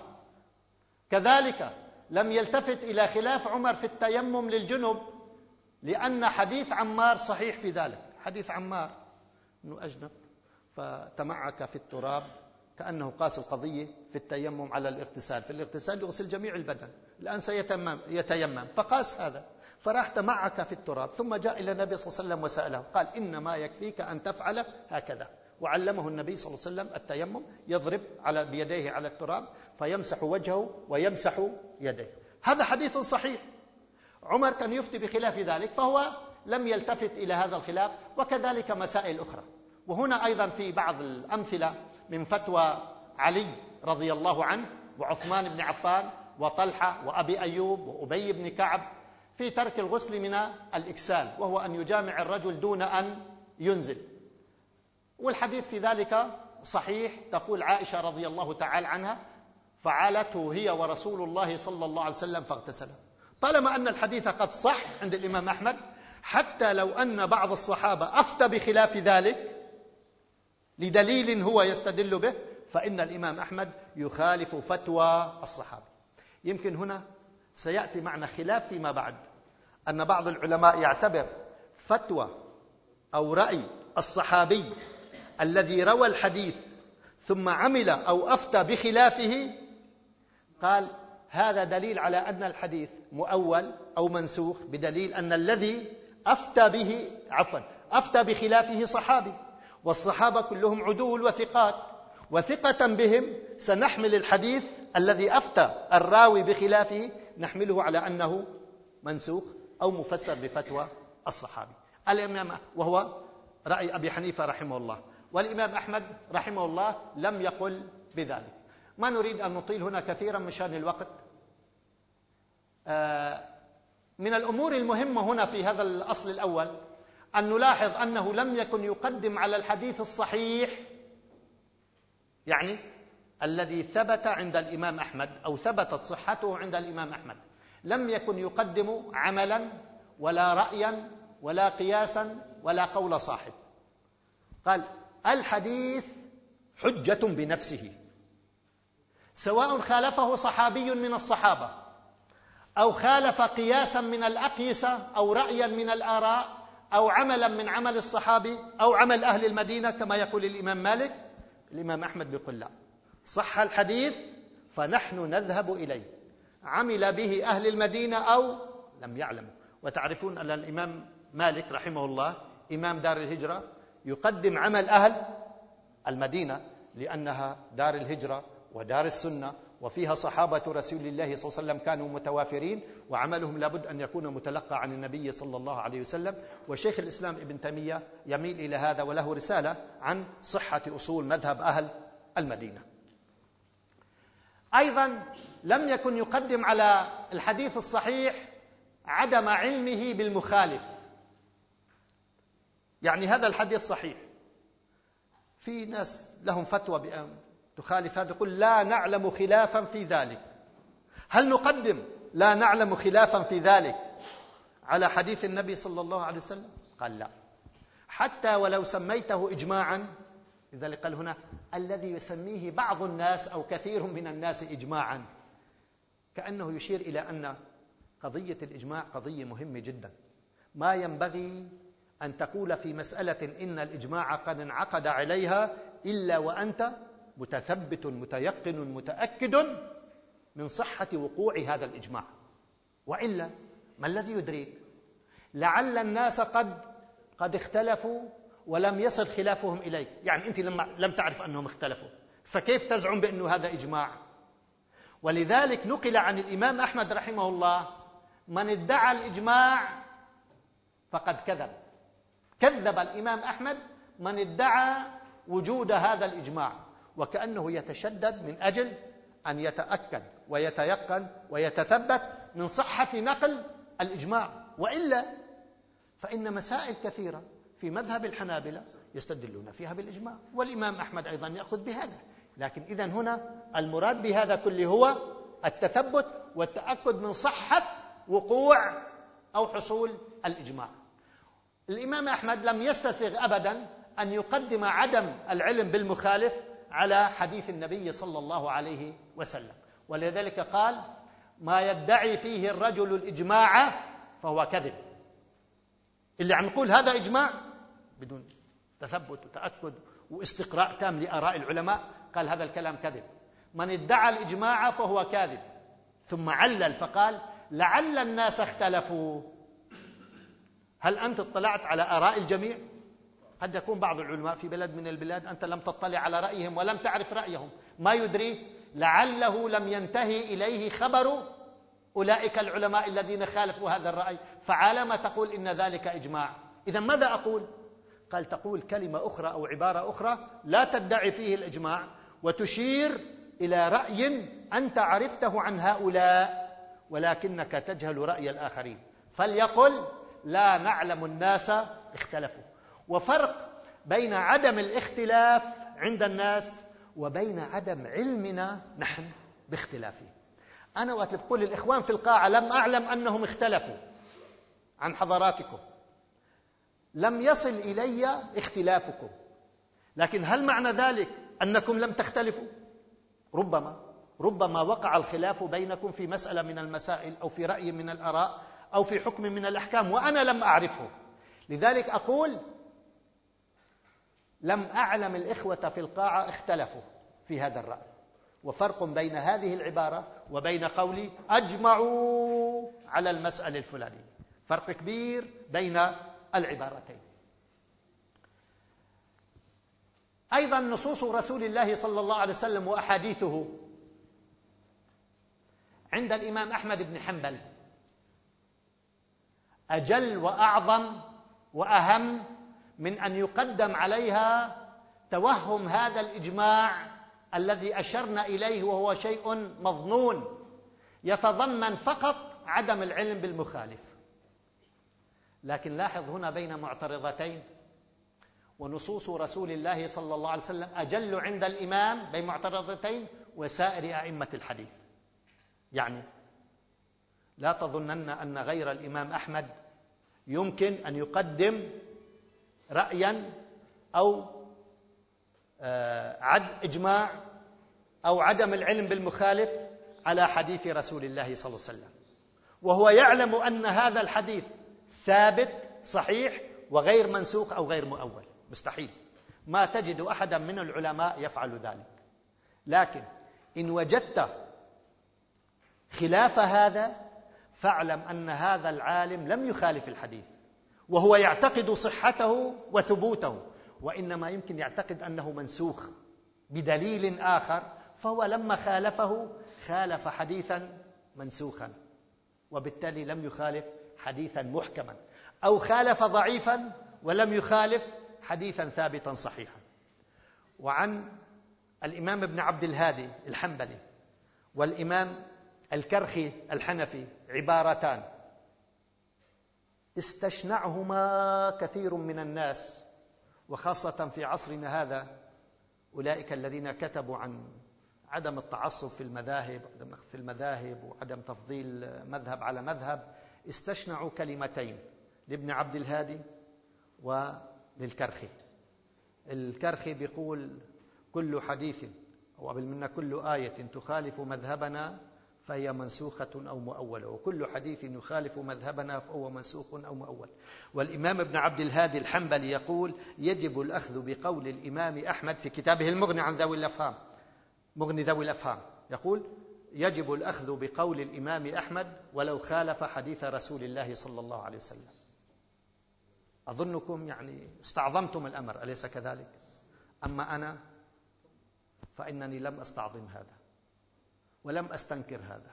كذلك لم يلتفت إلى خلاف عمر في التيمم للجنب، لأن حديث عمار صحيح في ذلك، حديث عمار أنه أجنب فتمعك في التراب كأنه قاس القضية في التيمم على الاغتسال، في الاغتسال يغسل جميع البدن، الآن سيتيمم يتيمم فقاس هذا، فراح تمعك في التراب، ثم جاء إلى النبي صلى الله عليه وسلم وسأله، قال إنما يكفيك أن تفعل هكذا، وعلمه النبي صلى الله عليه وسلم التيمم، يضرب على بيديه على التراب فيمسح وجهه ويمسح يديه. هذا حديث صحيح. عمر كان يفتي بخلاف ذلك، فهو لم يلتفت إلى هذا الخلاف، وكذلك مسائل أخرى. وهنا أيضا في بعض الأمثلة من فتوى علي رضي الله عنه وعثمان بن عفان وطلحة وأبي أيوب وأبي بن كعب في ترك الغسل من الإكسال، وهو أن يجامع الرجل دون أن ينزل، والحديث في ذلك صحيح. تقول عائشة رضي الله تعالى عنها فعلته هي ورسول الله صلى الله عليه وسلم فاغتسل. طالما أن الحديث قد صح عند الإمام أحمد، حتى لو أن بعض الصحابة أفتى بخلاف ذلك لدليل هو يستدل به، فإن الإمام أحمد يخالف فتوى الصحابة. يمكن هنا سيأتي معنا خلاف فيما بعد، أن بعض العلماء يعتبر فتوى أو رأي الصحابي الذي روى الحديث ثم عمل أو أفتى بخلافه، قال هذا دليل على أن الحديث مؤول أو منسوخ، بدليل أن الذي أفتى به عفوا أفتى بخلافه صحابي، والصحابة كلهم عدول وثقات، وثقة بهم سنحمل الحديث الذي أفتى الراوي بخلافه نحمله على أنه منسوخ أو مفسر بفتوى الصحابي. الإمام وهو رأي أبي حنيفة رحمه الله، والإمام أحمد رحمه الله لم يقل بذلك. ما نريد أن نطيل هنا كثيرا مشان الوقت. من الأمور المهمة هنا في هذا الأصل الأول أن نلاحظ أنه لم يكن يقدم على الحديث الصحيح، يعني الذي ثبت عند الإمام أحمد أو ثبتت صحته عند الإمام أحمد، لم يكن يقدم عملا ولا رأيا ولا قياسا ولا قول صاحب. قال الحديث حجة بنفسه، سواء خالفه صحابي من الصحابة أو خالف قياسا من الأقيسة أو رأيا من الآراء أو عملا من عمل الصحابي أو عمل أهل المدينة كما يقول الإمام مالك. الإمام أحمد بيقول لا، صح الحديث فنحن نذهب إليه، عمل به أهل المدينة أو لم يعلموا. وتعرفون أن الإمام مالك رحمه الله إمام دار الهجرة يقدم عمل أهل المدينة، لأنها دار الهجرة ودار السنة، وفيها صحابة رسول الله صلى الله عليه وسلم كانوا متوافرين، وعملهم لابد أن يكون متلقى عن النبي صلى الله عليه وسلم. وشيخ الإسلام ابن تيمية يميل إلى هذا، وله رسالة عن صحة أصول مذهب أهل المدينة. أيضا لم يكن يقدم على الحديث الصحيح عدم علمه بالمخالف. يعني هذا الحديث صحيح، في ناس لهم فتوى بأن تخالف هذا، يقول لا نعلم خلافا في ذلك. هل نقدم لا نعلم خلافا في ذلك على حديث النبي صلى الله عليه وسلم؟ قال لا، حتى ولو سميته إجماعا. لذلك قال هنا الذي يسميه بعض الناس أو كثير من الناس إجماعا، كأنه يشير إلى أن قضية الإجماع قضية مهمة جدا. ما ينبغي أن تقول في مسألة إن الإجماع قد انعقد عليها إلا وأنت متثبت متيقن متأكد من صحة وقوع هذا الإجماع، وإلا ما الذي يدريك؟ لعل الناس قد قد اختلفوا ولم يصل خلافهم إليك، يعني أنت لما لم تعرف أنهم اختلفوا، فكيف تزعم بأنه هذا إجماع؟ ولذلك نقل عن الإمام أحمد رحمه الله من ادعى الإجماع فقد كذب. كذب الإمام أحمد من ادعى وجود هذا الإجماع، وكأنه يتشدد من أجل أن يتأكد ويتيقن ويتثبت من صحة نقل الإجماع، وإلا فإن مسائل كثيرة في مذهب الحنابلة يستدلون فيها بالإجماع، والإمام أحمد أيضا يأخذ بهذا. لكن إذن هنا المراد بهذا كله هو التثبت والتأكد من صحة وقوع أو حصول الإجماع. الإمام أحمد لم يستسغ أبدا أن يقدم عدم العلم بالمخالف على حديث النبي صلى الله عليه وسلم، ولذلك قال ما يدعي فيه الرجل الإجماع فهو كذب. اللي عم يقول هذا إجماع بدون تثبت وتأكد واستقراء تام لآراء العلماء، قال هذا الكلام كذب. من ادعى الإجماع فهو كاذب. ثم علل فقال لعل الناس اختلفوا. هل أنت اطلعت على آراء الجميع؟ قد يكون بعض العلماء في بلد من البلاد أنت لم تطلع على رأيهم ولم تعرف رأيهم، ما يدري لعله لم ينتهي إليه خبر أولئك العلماء الذين خالفوا هذا الرأي، فعلما تقول إن ذلك إجماع. إذن ماذا أقول؟ قال تقول كلمة أخرى أو عبارة أخرى لا تدعي فيه الإجماع وتشير إلى رأي أنت عرفته عن هؤلاء ولكنك تجهل رأي الآخرين، فليقل لا نعلم الناس اختلفوا. وفرق بين عدم الاختلاف عند الناس وبين عدم علمنا نحن باختلافه. أنا وقت بقول للإخوان في القاعة لم أعلم أنهم اختلفوا عن حضراتكم، لم يصل إلي اختلافكم، لكن هل معنى ذلك أنكم لم تختلفوا؟ ربما ربما وقع الخلاف بينكم في مسألة من المسائل أو في رأي من الآراء أو في حكم من الأحكام وأنا لم أعرفه. لذلك أقول لم أعلم الإخوة في القاعة اختلفوا في هذا الرأي. وفرق بين هذه العبارة وبين قولي أجمعوا على المسألة الفلانية، فرق كبير بين العبارتين. أيضا نصوص رسول الله صلى الله عليه وسلم وأحاديثه عند الإمام أحمد بن حنبل أجل وأعظم وأهم من أن يقدم عليها توهم هذا الإجماع الذي أشرنا إليه، وهو شيء مظنون يتضمن فقط عدم العلم بالمخالف. لكن لاحظ هنا بين معترضتين، ونصوص رسول الله صلى الله عليه وسلم أجل عند الإمام بين معترضتين وسائر أئمة الحديث. يعني لا تظنن أن غير الإمام أحمد يمكن أن يقدم رأيا أو عد إجماع أو عدم العلم بالمخالف على حديث رسول الله صلى الله عليه وسلم وهو يعلم أن هذا الحديث ثابت صحيح وغير منسوخ أو غير مؤول. مستحيل، ما تجد أحدا من العلماء يفعل ذلك. لكن إن وجدت خلاف هذا فاعلم أن هذا العالم لم يخالف الحديث وهو يعتقد صحته وثبوته، وإنما يمكن يعتقد أنه منسوخ بدليل آخر، فهو لما خالفه خالف حديثا منسوخا وبالتالي لم يخالف حديثا محكما، أو خالف ضعيفا ولم يخالف حديثا ثابتا صحيحا. وعن الإمام ابن عبد الهادي الحنبلي والإمام الكرخي الحنفي عبارتان استشنعهما كثير من الناس، وخاصة في عصرنا هذا أولئك الذين كتبوا عن عدم التعصب في المذاهب في المذاهب وعدم تفضيل مذهب على مذهب، استشنعوا كلمتين لابن عبد الهادي وللكرخي. الكرخي بيقول كل حديث أو قبل منا كل آية تخالف مذهبنا فهي منسوخة أو مؤولة، وكل حديث يخالف مذهبنا فهو منسوخ أو مؤول. والإمام ابن عبد الهادي الحنبلي يقول يجب الأخذ بقول الإمام أحمد في كتابه المغني عن ذوي الأفهام، مغني ذوي الأفهام، يقول يجب الأخذ بقول الإمام أحمد ولو خالف حديث رسول الله صلى الله عليه وسلم. أظنكم يعني استعظمتم الأمر، أليس كذلك؟ أما أنا فإنني لم أستعظم هذا ولم أستنكر هذا،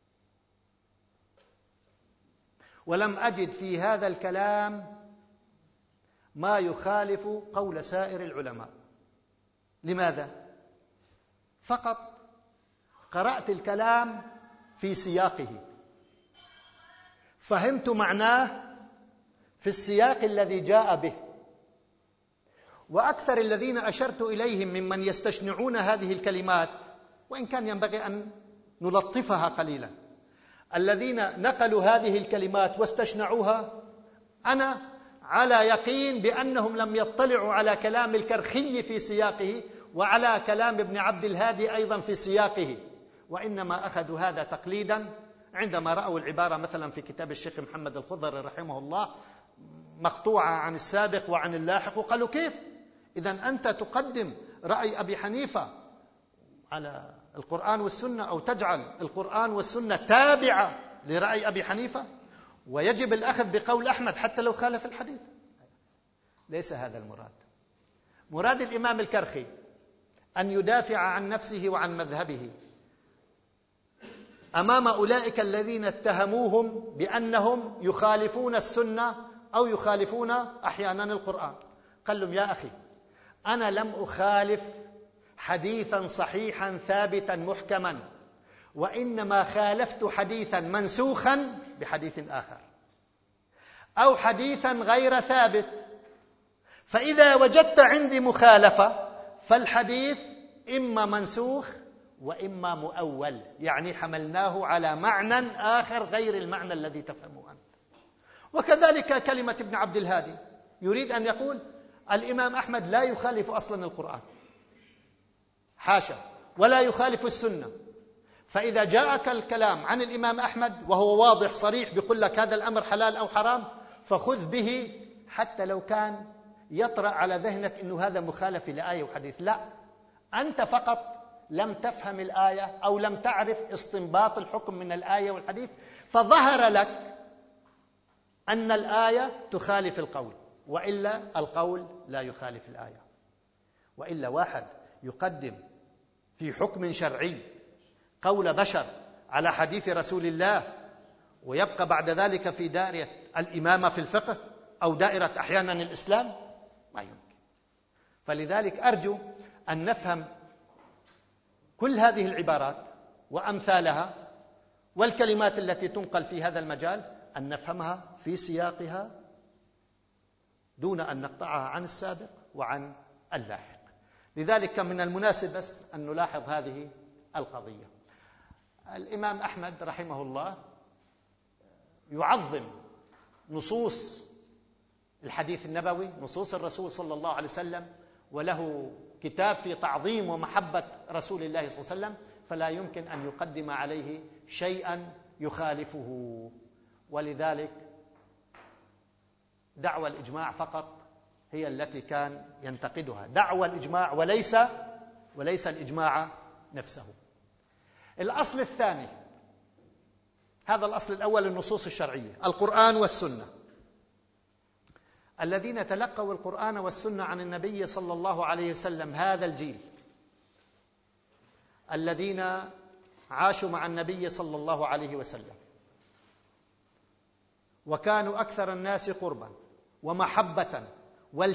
ولم أجد في هذا الكلام ما يخالف قول سائر العلماء. لماذا؟ فقط قرأت الكلام في سياقه، فهمت معناه في السياق الذي جاء به. وأكثر الذين أشرت إليهم ممن يستشنعون هذه الكلمات، وإن كان ينبغي أن نلطفها قليلا، الذين نقلوا هذه الكلمات واستشنعوها، أنا على يقين بأنهم لم يطلعوا على كلام الكرخي في سياقه وعلى كلام ابن عبد الهادي أيضا في سياقه، وإنما أخذوا هذا تقليدا عندما رأوا العبارة مثلا في كتاب الشيخ محمد الخضري رحمه الله مقطوعة عن السابق وعن اللاحق، وقالوا كيف؟ إذن أنت تقدم رأي أبي حنيفة على القرآن والسنة، أو تجعل القرآن والسنة تابعة لرأي أبي حنيفة، ويجب الأخذ بقول أحمد حتى لو خالف الحديث. ليس هذا المراد. مراد الإمام الكرخي أن يدافع عن نفسه وعن مذهبه أمام أولئك الذين اتهموهم بأنهم يخالفون السنة أو يخالفون أحيانا القرآن. قال لهم يا أخي أنا لم أخالف حديثا صحيحا ثابتا محكما، وإنما خالفت حديثا منسوخا بحديث آخر أو حديثا غير ثابت، فإذا وجدت عندي مخالفة فالحديث إما منسوخ وإما مؤول، يعني حملناه على معنى آخر غير المعنى الذي تفهمه أنت. وكذلك كلمة ابن عبد الهادي يريد أن يقول الإمام أحمد لا يخالف أصلا القرآن، حاشا، ولا يخالف السنة. فإذا جاءك الكلام عن الإمام أحمد وهو واضح صريح بيقول لك هذا الأمر حلال أو حرام، فخذ به حتى لو كان يطرأ على ذهنك أنه هذا مخالف لآية وحديث. لا، أنت فقط لم تفهم الآية أو لم تعرف استنباط الحكم من الآية والحديث، فظهر لك أن الآية تخالف القول، وإلا القول لا يخالف الآية. وإلا واحد يقدم في حكم شرعي قول بشر على حديث رسول الله، ويبقى بعد ذلك في دائرة الإمامة في الفقه أو دائرة أحيانا الإسلام، ما يمكن. فلذلك أرجو أن نفهم كل هذه العبارات وأمثالها والكلمات التي تنقل في هذا المجال، أن نفهمها في سياقها دون أن نقطعها عن السابق وعن اللاحق. لذلك كان من المناسب بس أن نلاحظ هذه القضية. الإمام أحمد رحمه الله يعظم نصوص الحديث النبوي، نصوص الرسول صلى الله عليه وسلم، وله كتاب في تعظيم ومحبة رسول الله صلى الله عليه وسلم، فلا يمكن أن يقدم عليه شيئا يخالفه. ولذلك دعوى الإجماع فقط هي التي كان ينتقدها، دعوى الإجماع وليس وليس الإجماع نفسه. الأصل الثاني، هذا الأصل الأول النصوص الشرعية، القرآن والسنة. الذين تلقوا القرآن والسنة عن النبي صلى الله عليه وسلم، هذا الجيل الذين عاشوا مع النبي صلى الله عليه وسلم وكانوا أكثر الناس قربا ومحبة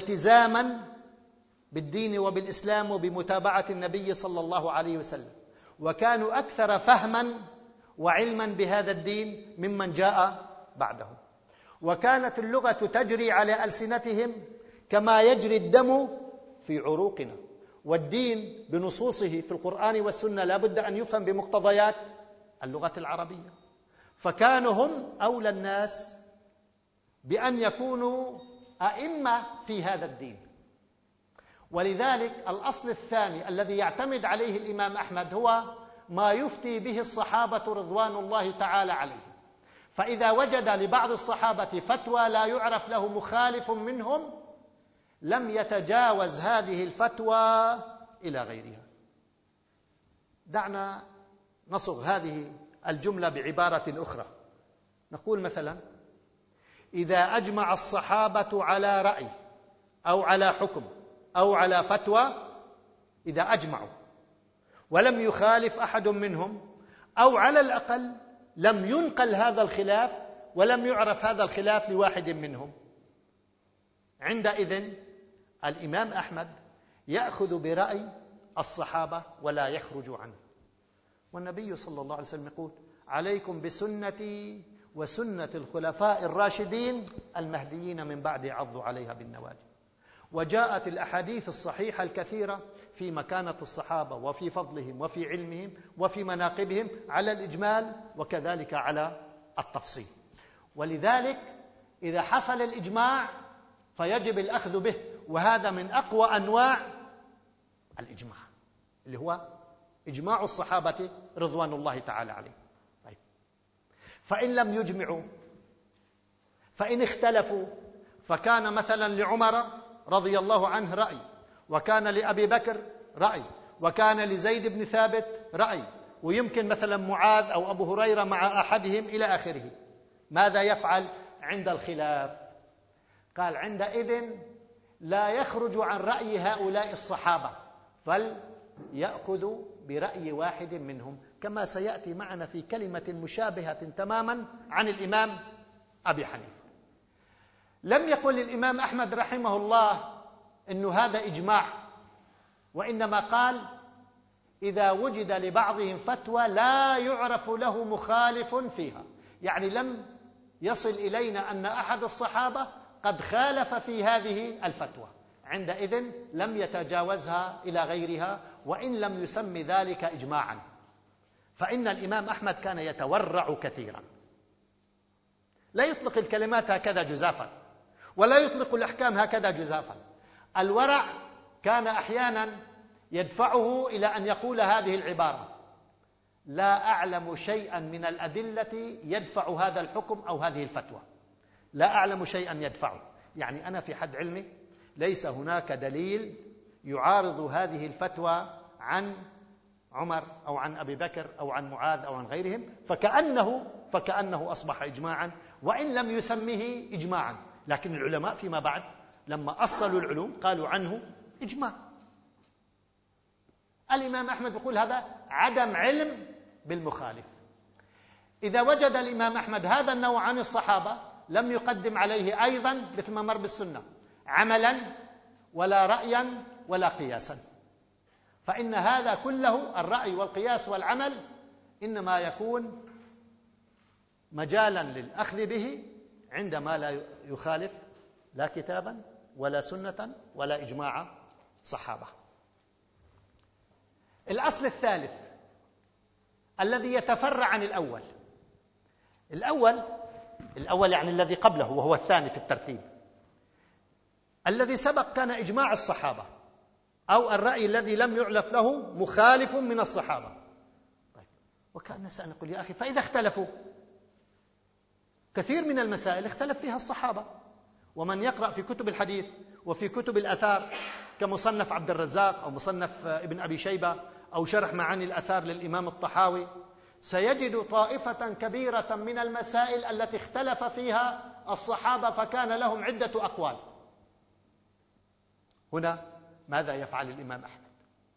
والتزاما بالدين وبالإسلام وبمتابعة النبي صلى الله عليه وسلم، وكانوا أكثر فهما وعلما بهذا الدين ممن جاء بعدهم، وكانت اللغة تجري على ألسنتهم كما يجري الدم في عروقنا، والدين بنصوصه في القرآن والسنة لا بد أن يفهم بمقتضيات اللغة العربية، فكانوا هم أولى الناس بأن يكونوا أئمة في هذا الدين. ولذلك الأصل الثاني الذي يعتمد عليه الإمام أحمد هو ما يفتي به الصحابة رضوان الله تعالى عليهم، فإذا وجد لبعض الصحابة فتوى لا يعرف له مخالف منهم لم يتجاوز هذه الفتوى إلى غيرها. دعنا نصغ هذه الجملة بعبارة أخرى، نقول مثلا: إذا أجمع الصحابة على رأي أو على حكم أو على فتوى، إذا أجمعوا ولم يخالف أحد منهم، أو على الأقل لم ينقل هذا الخلاف ولم يعرف هذا الخلاف لواحد منهم، عندئذ الإمام أحمد يأخذ برأي الصحابة ولا يخرج عنه. والنبي صلى الله عليه وسلم يقول: عليكم بسنتي وسنة الخلفاء الراشدين المهديين من بعد عضوا عليها بالنواجذ. وجاءت الأحاديث الصحيحة الكثيرة في مكانة الصحابة وفي فضلهم وفي علمهم وفي مناقبهم على الإجمال وكذلك على التفصيل. ولذلك إذا حصل الإجماع فيجب الأخذ به، وهذا من أقوى أنواع الإجماع اللي هو إجماع الصحابة رضوان الله تعالى عليهم. طيب، فإن لم يجمعوا، فإن اختلفوا، فكان مثلا لعمر رضي الله عنه رأي، وكان لأبي بكر رأي، وكان لزيد بن ثابت رأي، ويمكن مثلا معاذ أو أبو هريرة مع أحدهم إلى آخره، ماذا يفعل عند الخلاف؟ قال: عندئذ لا يخرج عن رأي هؤلاء الصحابة، فليأخذ برأي واحد منهم، كما سيأتي معنا في كلمة مشابهة تماما عن الإمام أبي حنيفة. لم يقل الإمام أحمد رحمه الله إن هذا إجماع، وإنما قال: إذا وجد لبعضهم فتوى لا يعرف له مخالف فيها، يعني لم يصل إلينا أن أحد الصحابة قد خالف في هذه الفتوى، عندئذ لم يتجاوزها إلى غيرها، وإن لم يسمي ذلك إجماعا. فإن الإمام أحمد كان يتورع كثيرا، لا يطلق الكلمات هكذا جزافا، ولا يطلق الأحكام هكذا جزافا. الورع كان أحيانا يدفعه إلى أن يقول هذه العبارة: لا أعلم شيئا من الأدلة يدفع هذا الحكم أو هذه الفتوى. لا أعلم شيئا يدفعه، يعني أنا في حد علمي ليس هناك دليل يعارض هذه الفتوى عن عمر أو عن أبي بكر أو عن معاذ أو عن غيرهم، فكأنه فكأنه أصبح إجماعا وإن لم يسميه إجماعا. لكن العلماء فيما بعد لما أصلوا العلوم قالوا عنه إجماع. الإمام أحمد يقول هذا عدم علم بالمخالف. إذا وجد الإمام أحمد هذا النوع عن الصحابة لم يقدم عليه أيضا مثل ما مر بالسنة عملا ولا رأيا ولا قياسا، فإن هذا كله الرأي والقياس والعمل إنما يكون مجالا للأخذ به عندما لا يخالف لا كتابا ولا سنة ولا إجماع صحابة. الأصل الثالث الذي يتفرع عن الأول، الأول الأول يعني الذي قبله وهو الثاني في الترتيب. الذي سبق كان إجماع الصحابة أو الرأي الذي لم يعلف له مخالف من الصحابة. طيب، وكان نسأل نقول يا أخي فإذا اختلفوا، كثير من المسائل اختلف فيها الصحابة، ومن يقرأ في كتب الحديث وفي كتب الأثار كمصنف عبد الرزاق أو مصنف ابن أبي شيبة أو شرح معاني الأثار للإمام الطحاوي سيجد طائفة كبيرة من المسائل التي اختلف فيها الصحابة فكان لهم عدة أقوال. هنا ماذا يفعل الإمام أحمد؟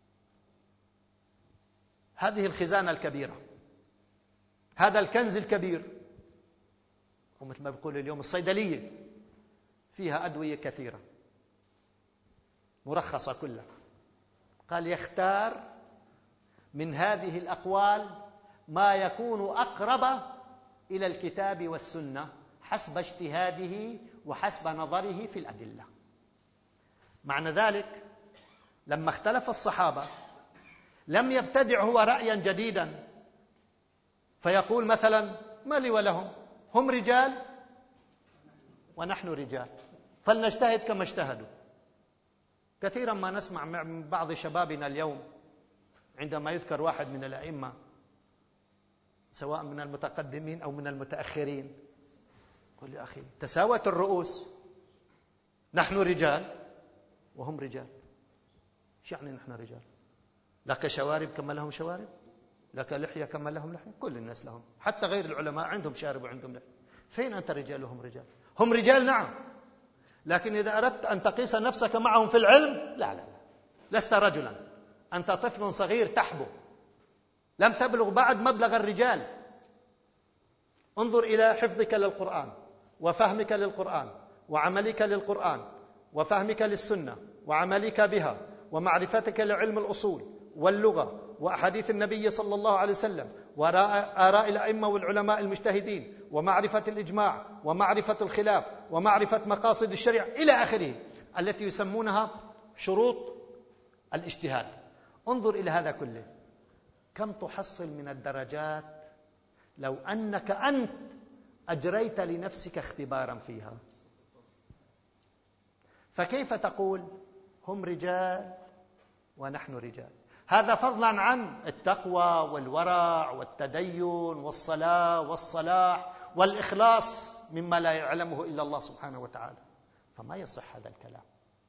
هذه الخزانة الكبيرة، هذا الكنز الكبير، ومثل ما بيقول اليوم الصيدلية فيها أدوية كثيرة مرخصة كلها، قال يختار من هذه الأقوال ما يكون أقرب إلى الكتاب والسنة حسب اجتهاده وحسب نظره في الأدلة. معنى ذلك لما اختلف الصحابة لم يبتدع هو رأيا جديدا فيقول مثلا ما لي ولهم، هم رجال ونحن رجال فلنجتهد كما اجتهدوا. كثيرا ما نسمع من بعض شبابنا اليوم عندما يذكر واحد من الأئمة سواء من المتقدمين أو من المتأخرين، قل يا أخي تساوت الرؤوس، نحن رجال وهم رجال. ايش يعني نحن رجال؟ لك شوارب كما لهم شوارب، لك لحية كما لهم لحية، كل الناس لهم، حتى غير العلماء عندهم شارب وعندهم لحية. فين أنت رجال وهم رجال؟ هم رجال نعم، لكن إذا أردت أن تقيس نفسك معهم في العلم لا لا لا، لست رجلا، أنت طفل صغير تحبو، لم تبلغ بعد مبلغ الرجال. انظر إلى حفظك للقرآن وفهمك للقرآن وعملك للقرآن وفهمك للسنة وعملك بها ومعرفتك لعلم الأصول واللغة وأحاديث النبي صلى الله عليه وسلم وآراء الأئمة والعلماء المجتهدين ومعرفة الإجماع ومعرفة الخلاف ومعرفة مقاصد الشريعة إلى آخره التي يسمونها شروط الاجتهاد. انظر إلى هذا كله، كم تحصل من الدرجات لو أنك أنت أجريت لنفسك اختبارا فيها. فكيف تقول هم رجال ونحن رجال؟ هذا فضلا عن التقوى والورع والتدين والصلاة والصلاح والإخلاص مما لا يعلمه إلا الله سبحانه وتعالى. فما يصح هذا الكلام.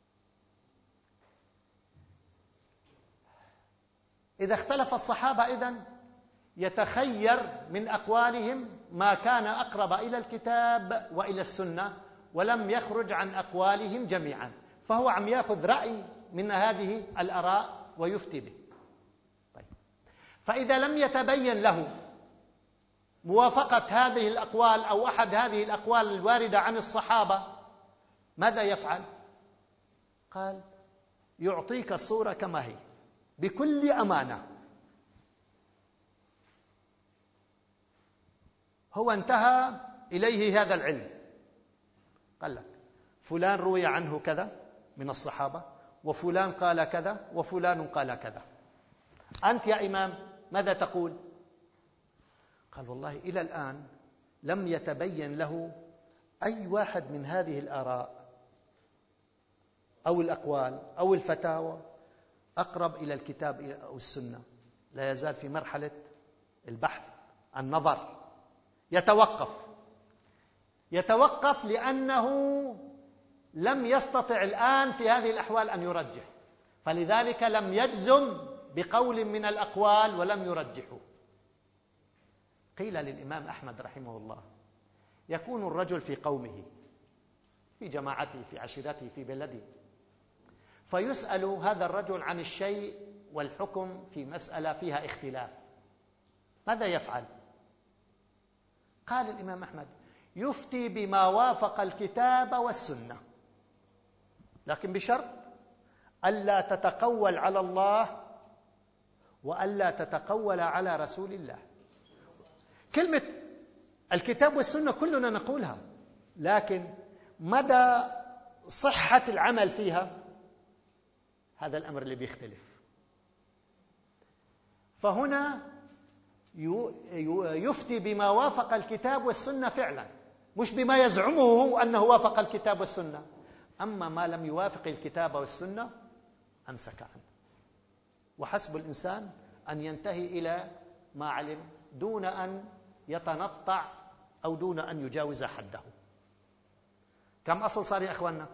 إذا اختلف الصحابة إذن يتخير من أقوالهم ما كان أقرب إلى الكتاب وإلى السنة ولم يخرج عن أقوالهم جميعا، فهو عم يأخذ رأي من هذه الآراء ويفتي به. طيب. فإذا لم يتبين له موافقة هذه الأقوال أو أحد هذه الأقوال الواردة عن الصحابة ماذا يفعل؟ قال يعطيك الصورة كما هي بكل أمانة. هو انتهى إليه هذا العلم، قال لك فلان روي عنه كذا من الصحابة وفلان قال كذا وفلان قال كذا، أنت يا إمام ماذا تقول؟ قال والله إلى الآن لم يتبين له أي واحد من هذه الآراء أو الأقوال أو الفتاوى أقرب إلى الكتاب أو السنة، لا يزال في مرحلة البحث النظر. يتوقف يتوقف لأنه لم يستطع الآن في هذه الأحوال أن يرجح، فلذلك لم يجزم بقول من الأقوال ولم يرجحه. قيل للإمام أحمد رحمه الله يكون الرجل في قومه في جماعته في عشيرته في بلده فيسأل هذا الرجل عن الشيء والحكم في مسألة فيها اختلاف، ماذا يفعل؟ قال الإمام أحمد يفتي بما وافق الكتاب والسنة، لكن بشرط ألا تتقول على الله وألا تتقول على رسول الله. كلمة الكتاب والسنة كلنا نقولها، لكن مدى صحة العمل فيها هذا الأمر اللي بيختلف. فهنا يفتي بما وافق الكتاب والسنة فعلا، مش بما يزعمه أنه وافق الكتاب والسنة. أما ما لم يوافق الكتاب والسنة أمسك عنه، وحسب الإنسان أن ينتهي إلى ما علم دون أن يتنطع أو دون أن يجاوز حده. كم أصل صار يا أخواننا؟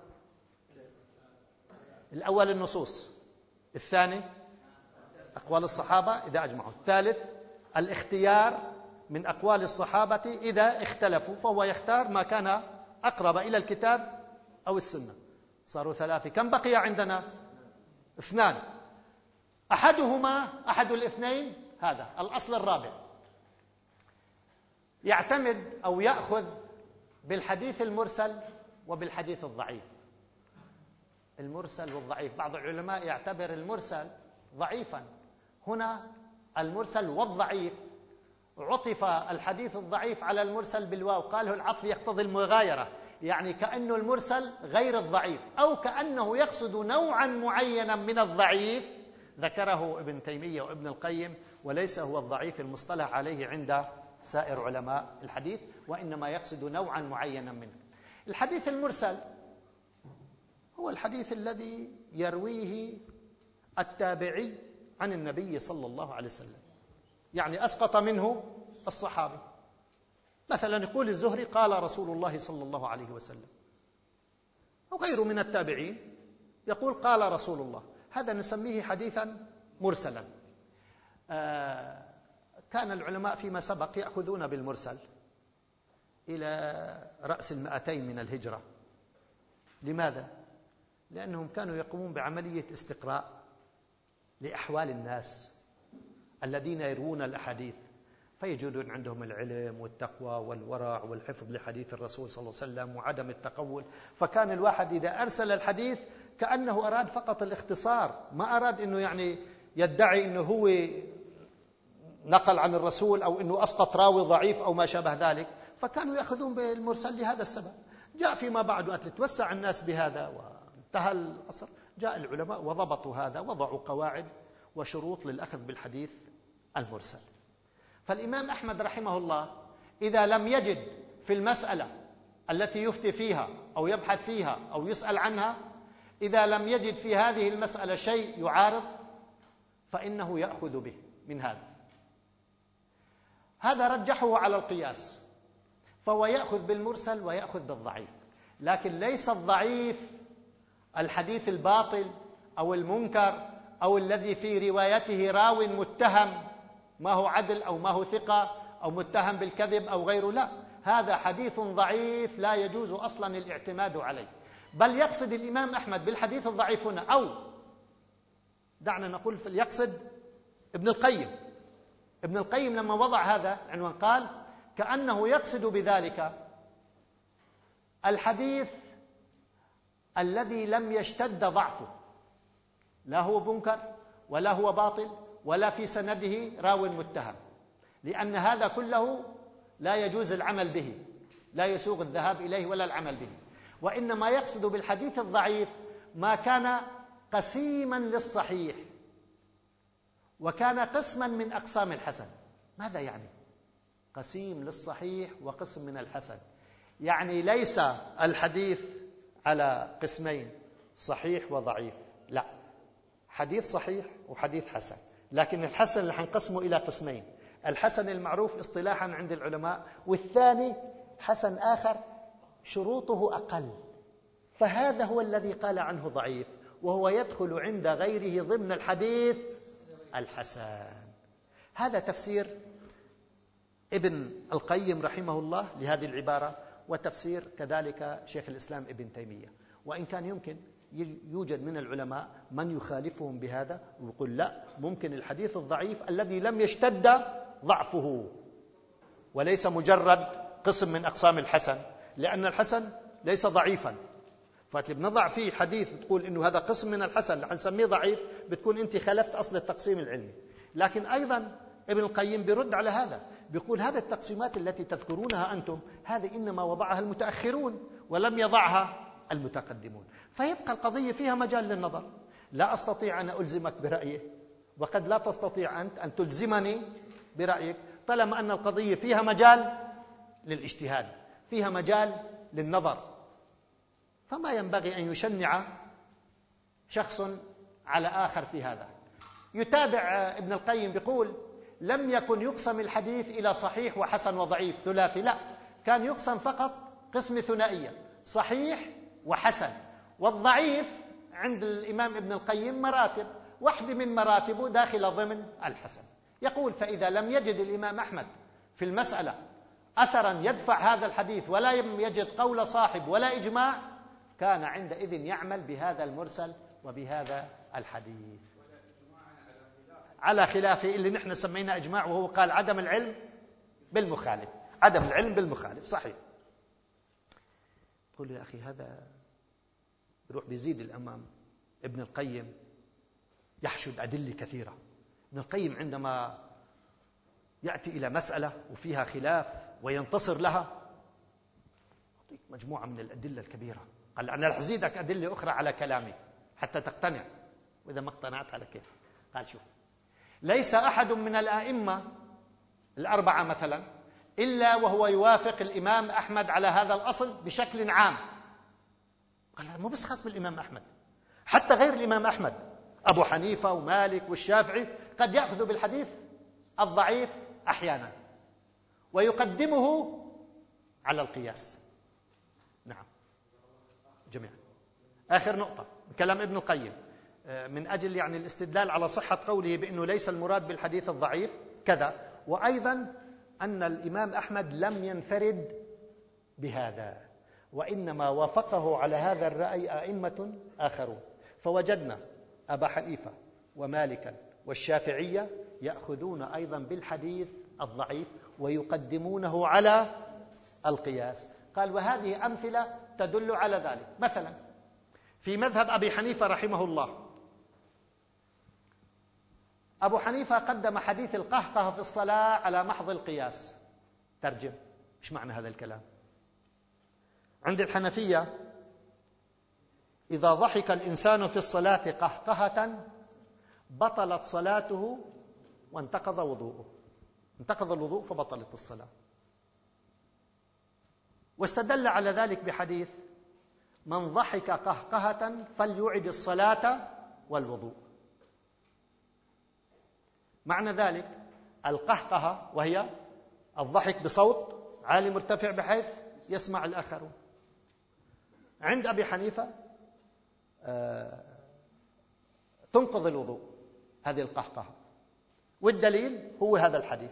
الأول النصوص، الثاني أقوال الصحابة إذا أجمعوا، الثالث الاختيار من أقوال الصحابة إذا اختلفوا فهو يختار ما كان أقرب إلى الكتاب أو السنة. صاروا ثلاثة. كم بقي عندنا؟ اثنان. أحدهما أحد الاثنين هذا الأصل الرابع يعتمد أو يأخذ بالحديث المرسل وبالحديث الضعيف. المرسل والضعيف، بعض العلماء يعتبر المرسل ضعيفا، هنا المرسل والضعيف، عطف الحديث الضعيف على المرسل بالواو، قاله العطف يقتضي المغايرة، يعني كأنه المرسل غير الضعيف، أو كأنه يقصد نوعا معينا من الضعيف ذكره ابن تيمية وابن القيم، وليس هو الضعيف المصطلح عليه عند سائر علماء الحديث، وإنما يقصد نوعا معينا منه. الحديث المرسل هو الحديث الذي يرويه التابعي عن النبي صلى الله عليه وسلم، يعني أسقط منه الصحابي. مثلا يقول الزهري قال رسول الله صلى الله عليه وسلم، أو غيره من التابعين يقول قال رسول الله، هذا نسميه حديثا مرسلا. آه كان العلماء فيما سبق يأخذون بالمرسل إلى رأس المئتين من الهجرة. لماذا؟ لأنهم كانوا يقومون بعملية استقراء لأحوال الناس الذين يروون الأحاديث، فيجدون عندهم العلم والتقوى والورع والحفظ لحديث الرسول صلى الله عليه وسلم وعدم التقول. فكان الواحد إذا أرسل الحديث كأنه أراد فقط الاختصار، ما أراد أنه يعني يدعي أنه هو نقل عن الرسول أو أنه أسقط راوي ضعيف أو ما شابه ذلك، فكانوا يأخذون بالمرسل لهذا السبب. جاء فيما بعد وقت توسع الناس بهذا وانتهى العصر، جاء العلماء وضبطوا هذا، وضعوا قواعد وشروط للأخذ بالحديث المرسل. فالإمام أحمد رحمه الله إذا لم يجد في المسألة التي يفتي فيها أو يبحث فيها أو يسأل عنها، إذا لم يجد في هذه المسألة شيء يعارض فإنه يأخذ به من هذا. هذا رجحه على القياس، فهو يأخذ بالمرسل ويأخذ بالضعيف، لكن ليس الضعيف الحديث الباطل أو المنكر أو الذي في روايته راو متهم ما هو عدل أو ما هو ثقة أو متهم بالكذب أو غيره، لا، هذا حديث ضعيف لا يجوز أصلا الاعتماد عليه. بل يقصد الإمام أحمد بالحديث الضعيف هنا، أو دعنا نقول يقصد ابن القيم. ابن القيم لما وضع هذا العنوان قال كأنه يقصد بذلك الحديث الذي لم يشتد ضعفه، لا هو منكر ولا هو باطل ولا في سنده راو متهم، لأن هذا كله لا يجوز العمل به، لا يسوغ الذهاب إليه ولا العمل به. وإنما يقصد بالحديث الضعيف ما كان قسيما للصحيح وكان قسما من أقسام الحسن. ماذا يعني قسيم للصحيح وقسم من الحسن؟ يعني ليس الحديث على قسمين صحيح وضعيف، لا، حديث صحيح وحديث حسن، لكن الحسن اللي حنقسمه إلى قسمين: الحسن المعروف اصطلاحا عند العلماء، والثاني حسن آخر شروطه أقل، فهذا هو الذي قال عنه ضعيف، وهو يدخل عند غيره ضمن الحديث الحسن. هذا تفسير ابن القيم رحمه الله لهذه العبارة، وتفسير كذلك شيخ الإسلام ابن تيمية. وإن كان يمكن يوجد من العلماء من يخالفهم بهذا ويقول لا، ممكن الحديث الضعيف الذي لم يشتد ضعفه وليس مجرد قسم من أقسام الحسن، لأن الحسن ليس ضعيفا، فاللي بنضع فيه حديث بتقول إنه هذا قسم من الحسن اللي حنسميه ضعيف، بتكون أنت خلفت أصل التقسيم العلمي. لكن أيضا ابن القيم بيرد على هذا، بيقول هذه التقسيمات التي تذكرونها أنتم هذه إنما وضعها المتأخرون ولم يضعها المتقدمون، فيبقى القضية فيها مجال للنظر. لا أستطيع أن ألزمك برأيي، وقد لا تستطيع أنت أن تلزمني برأيك، طالما أن القضية فيها مجال للاجتهاد، فيها مجال للنظر، فما ينبغي أن يشنع شخص على آخر في هذا. يتابع ابن القيم بيقول لم يكن يقسم الحديث إلى صحيح وحسن وضعيف ثلاثي، لا، كان يقسم فقط قسم ثنائية: صحيح وحسن. والضعيف عند الإمام ابن القيم مراتب، واحدة من مراتبه داخل ضمن الحسن. يقول فإذا لم يجد الإمام أحمد في المسألة أثرا يدفع هذا الحديث ولا يجد قول صاحب ولا إجماع، كان عندئذ يعمل بهذا المرسل وبهذا الحديث على خلافه اللي نحن سمينا إجماع، وهو قال عدم العلم بالمخالف، عدم العلم بالمخالف. صحيح. تقول يا أخي هذا يروح بيزيد الأمام. ابن القيم يحشد أدلة كثيرة. ابن القيم عندما يأتي إلى مسألة وفيها خلاف وينتصر لها، أعطيك مجموعة من الأدلة الكبيرة. قال أنا رح أزيدك أدلة أخرى على كلامي حتى تقتنع، وإذا ما اقتنعت على كيف. قال شوف، ليس أحد من الآئمة الأربعة مثلا إلا وهو يوافق الإمام أحمد على هذا الأصل بشكل عام. قال مو بس خاص بالإمام أحمد، حتى غير الإمام أحمد، أبو حنيفة ومالك والشافعي قد يأخذوا بالحديث الضعيف أحيانا ويقدمه على القياس. نعم جميعا. آخر نقطة كلام ابن القيم من أجل يعني الاستدلال على صحة قوله بأنه ليس المراد بالحديث الضعيف كذا، وأيضا أن الإمام أحمد لم ينفرد بهذا، وإنما وافقه على هذا الرأي أئمة آخرون. فوجدنا أبا حنيفة ومالكا والشافعية يأخذون أيضا بالحديث الضعيف ويقدمونه على القياس. قال وهذه أمثلة تدل على ذلك. مثلا في مذهب أبي حنيفة رحمه الله، أبو حنيفة قدم حديث القهقه في الصلاة على محض القياس. ترجم، إيش معنى هذا الكلام؟ عند الحنفية إذا ضحك الإنسان في الصلاة قهقهة بطلت صلاته وانتقض وضوءه، انتقض الوضوء فبطلت الصلاة. واستدل على ذلك بحديث من ضحك قهقهة فليعد الصلاة والوضوء. معنى ذلك القهقهة وهي الضحك بصوت عالي مرتفع بحيث يسمع الآخرون. عند أبي حنيفة آه تنقض الوضوء هذه القهقهة، والدليل هو هذا الحديث.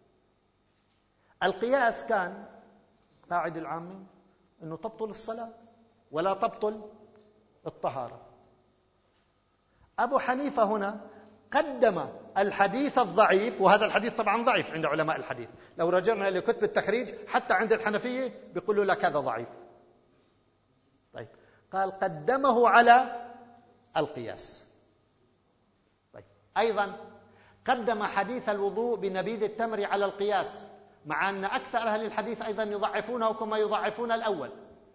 القياس كان قاعدة العامة أنه تبطل الصلاة ولا تبطل الطهارة. أبو حنيفة هنا قدم الحديث الضعيف، وهذا الحديث طبعا ضعيف عند علماء الحديث، لو رجعنا لكتب التخريج حتى عند الحنفية بيقولوا لك هذا ضعيف. طيب قال قدمه على القياس. طيب أيضا قدم حديث الوضوء بنبيذ التمر على القياس، مع أن أكثر أهل الحديث أيضا يضعفونه كما يضعفون الأول.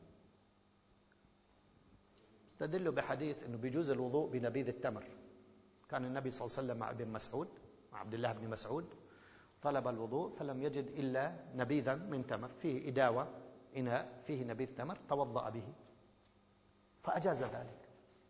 استدلوا بحديث أنه بيجوز الوضوء بنبيذ التمر. كان النبي صلى الله عليه وسلم مع ابن مسعود، مع عبد الله بن مسعود، طلب الوضوء فلم يجد إلا نبيذا من تمر فيه إداوة، إناء فيه نبيذ تمر، توضأ به فأجاز ذلك.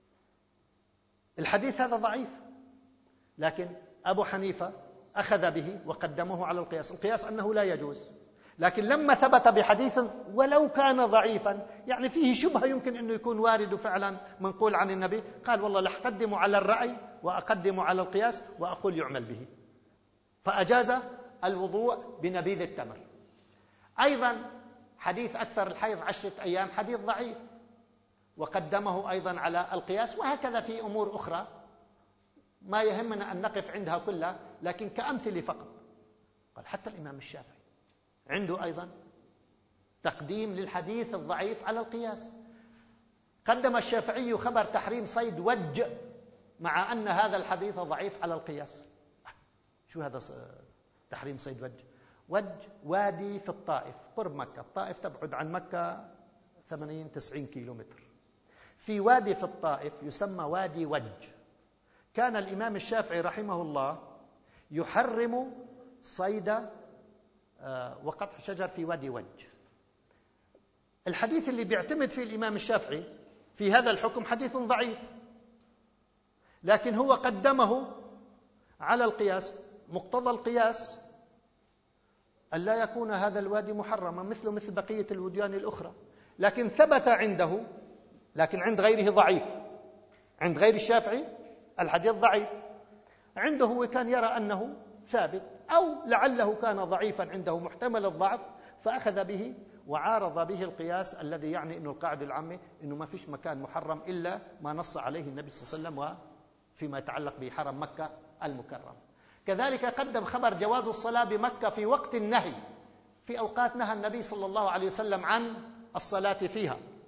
الحديث هذا ضعيف، لكن أبو حنيفة أخذ به وقدمه على القياس. القياس أنه لا يجوز، لكن لما ثبت بحديث ولو كان ضعيفا، يعني فيه شبهة يمكن أنه يكون وارد فعلا منقول عن النبي، قال والله رح أقدمه على الرأي وأقدمه على القياس وأقول يعمل به، فأجاز الوضوء بنبيذ التمر. أيضا حديث أكثر الحيض عشرة أيام حديث ضعيف وقدمه أيضا على القياس. وهكذا في أمور أخرى ما يهمنا أن نقف عندها كلها، لكن كأمثلة فقط. قال حتى الإمام الشافعي عنده أيضا تقديم للحديث الضعيف على القياس. قدم الشافعي خبر تحريم صيد وج مع أن هذا الحديث ضعيف على القياس. شو هذا تحريم صيد وج؟ وج وادي في الطائف قرب مكة، الطائف تبعد عن مكة ثمانين تسعين كيلو متر. في وادي في الطائف يسمى وادي وج، كان الإمام الشافعي رحمه الله يحرم صيد وقطع شجر في وادي وج. الحديث اللي بيعتمد فيه الإمام الشافعي في هذا الحكم حديث ضعيف، لكن هو قدمه على القياس. مقتضى القياس ألا يكون هذا الوادي محرما مثله مثل بقية الوديان الأخرى، لكن ثبت عنده، لكن عند غيره ضعيف. عند غير الشافعي الحديث ضعيف، عنده هو كان يرى أنه ثابت، أو لعله كان ضعيفا عنده محتمل الضعف فأخذ به وعارض به القياس، الذي يعني أنه القاعدة العامة أنه ما فيش مكان محرم إلا ما نص عليه النبي صلى الله عليه وسلم وفيما يتعلق بحرم مكة المكرم. كذلك قدم خبر جواز الصلاة بمكة في وقت النهي، في أوقات نهى النبي صلى الله عليه وسلم عن الصلاة فيها،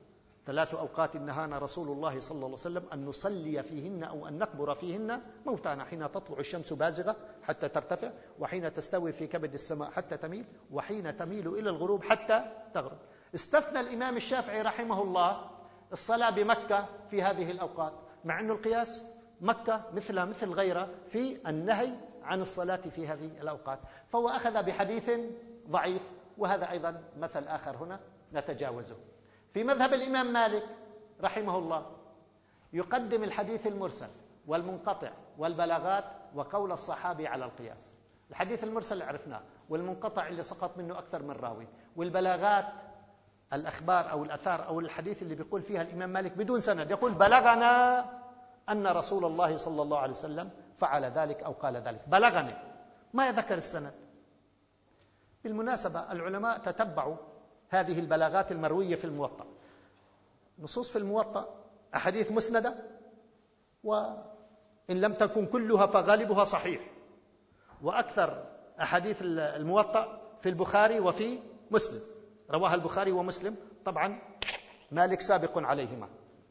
ثلاث أوقات نهانا رسول الله صلى الله عليه وسلم أن نصلي فيهن أو أن نقبر فيهن موتانا: حين تطلع الشمس بازغة حتى ترتفع، وحين تستوي في كبد السماء حتى تميل، وحين تميل إلى الغروب حتى تغرب. استثنى الإمام الشافعي رحمه الله الصلاة بمكة في هذه الأوقات، مع أن القياس مكة مثل مثل غيرها في النهي عن الصلاة في هذه الأوقات، فهو أخذ بحديث ضعيف، وهذا أيضا مثل آخر هنا نتجاوزه. في مذهب الإمام مالك رحمه الله يقدم الحديث المرسل والمنقطع والبلاغات وقول الصحابي على القياس. الحديث المرسل اللي عرفناه، والمنقطع اللي سقط منه أكثر من راوي، والبلاغات الأخبار أو الأثار أو الحديث اللي بيقول فيها الإمام مالك بدون سند، يقول بلغنا أن رسول الله صلى الله عليه وسلم فعل ذلك أو قال ذلك، بلغني، ما يذكر السند. بالمناسبة العلماء تتبعوا هذه البلاغات المروية في الموطأ. نصوص في الموطأ أحاديث مسندة، وإن لم تكن كلها فغالبها صحيح، وأكثر أحاديث الموطأ في البخاري وفي مسلم، رواها البخاري ومسلم، طبعا مالك سابق عليهما.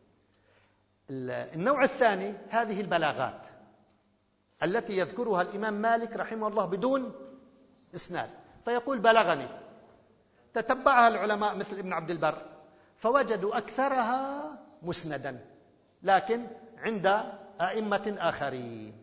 النوع الثاني هذه البلاغات التي يذكرها الإمام مالك رحمه الله بدون إسناد، فيقول بلغني، تتبعها العلماء مثل ابن عبد البر فوجدوا أكثرها مسندا، لكن عند أئمة آخرين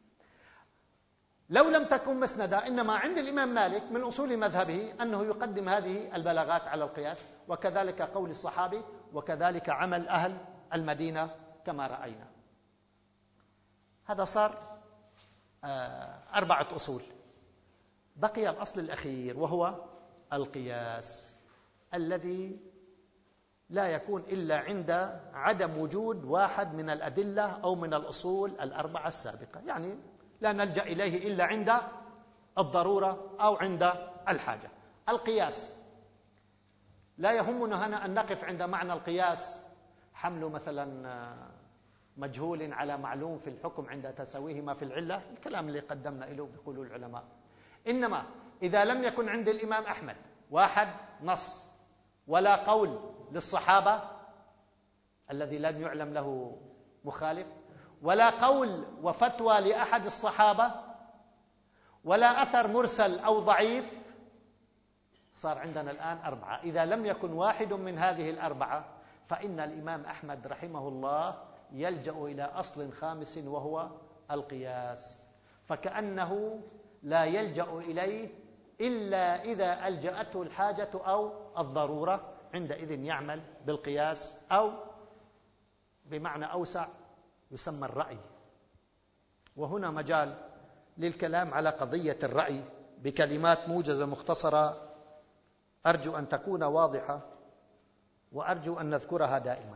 لو لم تكن مسندا، إنما عند الإمام مالك من أصول مذهبه أنه يقدم هذه البلاغات على القياس، وكذلك قول الصحابي، وكذلك عمل أهل المدينة كما رأينا. هذا صار أربعة أصول. بقي الأصل الأخير وهو القياس، الذي لا يكون إلا عند عدم وجود واحد من الأدلة أو من الأصول الأربعة السابقة، يعني لا نلجأ إليه إلا عند الضرورة أو عند الحاجة. القياس لا يهمنا هنا أن نقف عند معنى القياس، حمل مثلا مجهول على معلوم في الحكم عند تساويهما في العلة، الكلام اللي قدمنا إليه بيقولوا العلماء. إنما إذا لم يكن عند الإمام أحمد واحد نص ولا قول للصحابة الذي لم يعلم له مخالف، ولا قول وفتوى لأحد الصحابة، ولا أثر مرسل أو ضعيف، صار عندنا الآن أربعة. إذا لم يكن واحد من هذه الأربعة فإن الإمام أحمد رحمه الله يلجأ إلى أصل خامس وهو القياس، فكأنه لا يلجأ إليه إلا إذا ألجأته الحاجة أو الضرورة، عندئذ يعمل بالقياس، أو بمعنى أوسع يسمى الرأي. وهنا مجال للكلام على قضية الرأي بكلمات موجزة مختصرة، أرجو أن تكون واضحة وأرجو أن نذكرها دائما.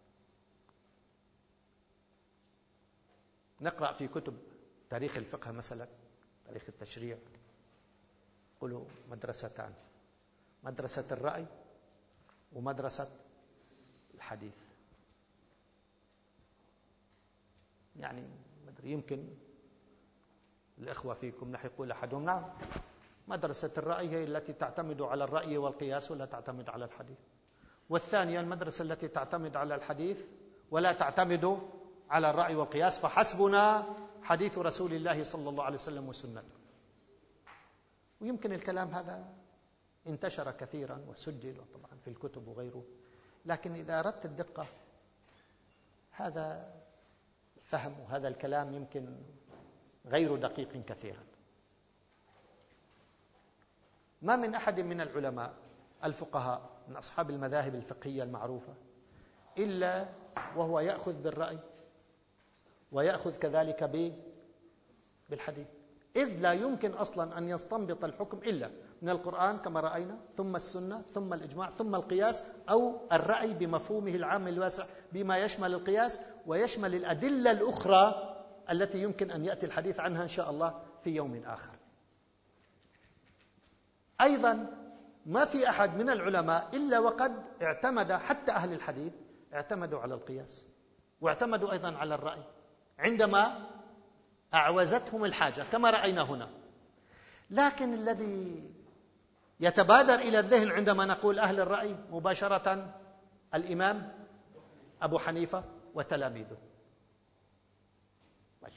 نقرأ في كتب تاريخ الفقه مثلا، تاريخ التشريع، قلوا مدرستان: مدرسة الرأي ومدرسة الحديث. يعني يمكن الإخوة فيكم نح يقول أحدهم نعم مدرسة الرأي هي التي تعتمد على الرأي والقياس ولا تعتمد على الحديث، والثانية المدرسة التي تعتمد على الحديث ولا تعتمد على الرأي والقياس، فحسبنا حديث رسول الله صلى الله عليه وسلم وسنته. ويمكن الكلام هذا انتشر كثيرا وسجل طبعا في الكتب وغيره، لكن إذا أردت الدقة هذا فهم وهذا الكلام يمكن غير دقيق كثيرا. ما من أحد من العلماء الفقهاء من أصحاب المذاهب الفقهية المعروفة إلا وهو يأخذ بالرأي ويأخذ كذلك بالحديث، إذ لا يمكن أصلا أن يستنبط الحكم إلا من القرآن كما رأينا، ثم السنة، ثم الإجماع، ثم القياس، أو الرأي بمفهومه العام الواسع بما يشمل القياس ويشمل الأدلة الأخرى التي يمكن أن يأتي الحديث عنها إن شاء الله في يوم آخر. أيضا ما في أحد من العلماء إلا وقد اعتمد، حتى أهل الحديث اعتمدوا على القياس واعتمدوا أيضا على الرأي عندما أعوزتهم الحاجة كما رأينا هنا. لكن الذي يتبادر إلى الذهن عندما نقول أهل الرأي مباشرة الإمام أبو حنيفة وتلاميذه. طيب.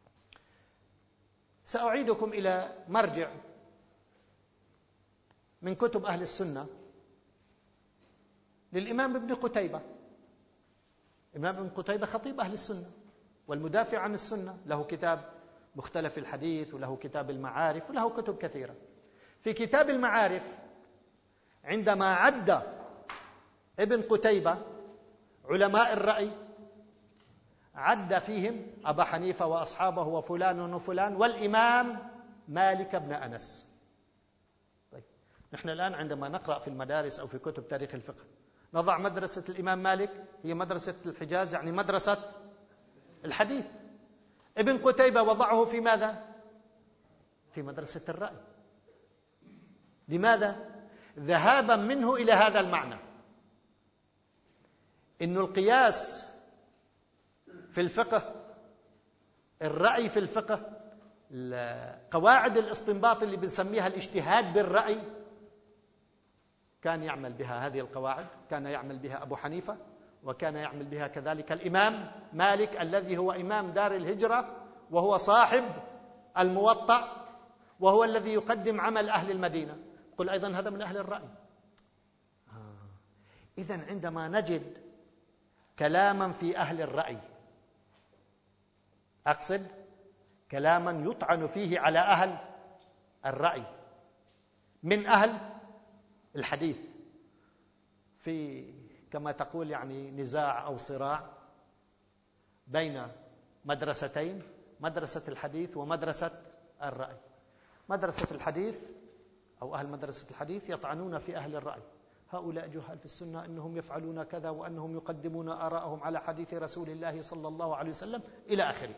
سأعيدكم إلى مرجع من كتب أهل السنة للإمام ابن قتيبة. الإمام ابن قتيبة خطيب أهل السنة والمدافع عن السنة، له كتاب مختلف الحديث وله كتاب المعارف وله كتب كثيرة. في كتاب المعارف عندما عد ابن قتيبة علماء الرأي عد فيهم أبا حنيفة وأصحابه وفلان وفلان والإمام مالك بن أنس. طيب. نحن الآن عندما نقرأ في المدارس أو في كتب تاريخ الفقه نضع مدرسة الإمام مالك هي مدرسة الحجاز، يعني مدرسة الحديث. ابن قتيبة وضعه في ماذا؟ في مدرسة الرأي. لماذا؟ ذهابا منه إلى هذا المعنى، إنه القياس في الفقه، الرأي في الفقه، قواعد الاستنباط اللي بنسميها الاجتهاد بالرأي، كان يعمل بها هذه القواعد، كان يعمل بها أبو حنيفة، وكان يعمل بها كذلك الإمام مالك الذي هو إمام دار الهجرة وهو صاحب الموطأ وهو الذي يقدم عمل أهل المدينة. قل أيضا هذا من أهل الرأي. آه. إذن عندما نجد كلاما في أهل الرأي، أقصد كلاما يطعن فيه على أهل الرأي من أهل الحديث، في كما تقول يعني نزاع أو صراع بين مدرستين، مدرسة الحديث ومدرسة الرأي. مدرسة الحديث أو أهل مدرسة الحديث يطعنون في أهل الرأي، هؤلاء جهال في السنة، أنهم يفعلون كذا وأنهم يقدمون آراءهم على حديث رسول الله صلى الله عليه وسلم إلى آخره.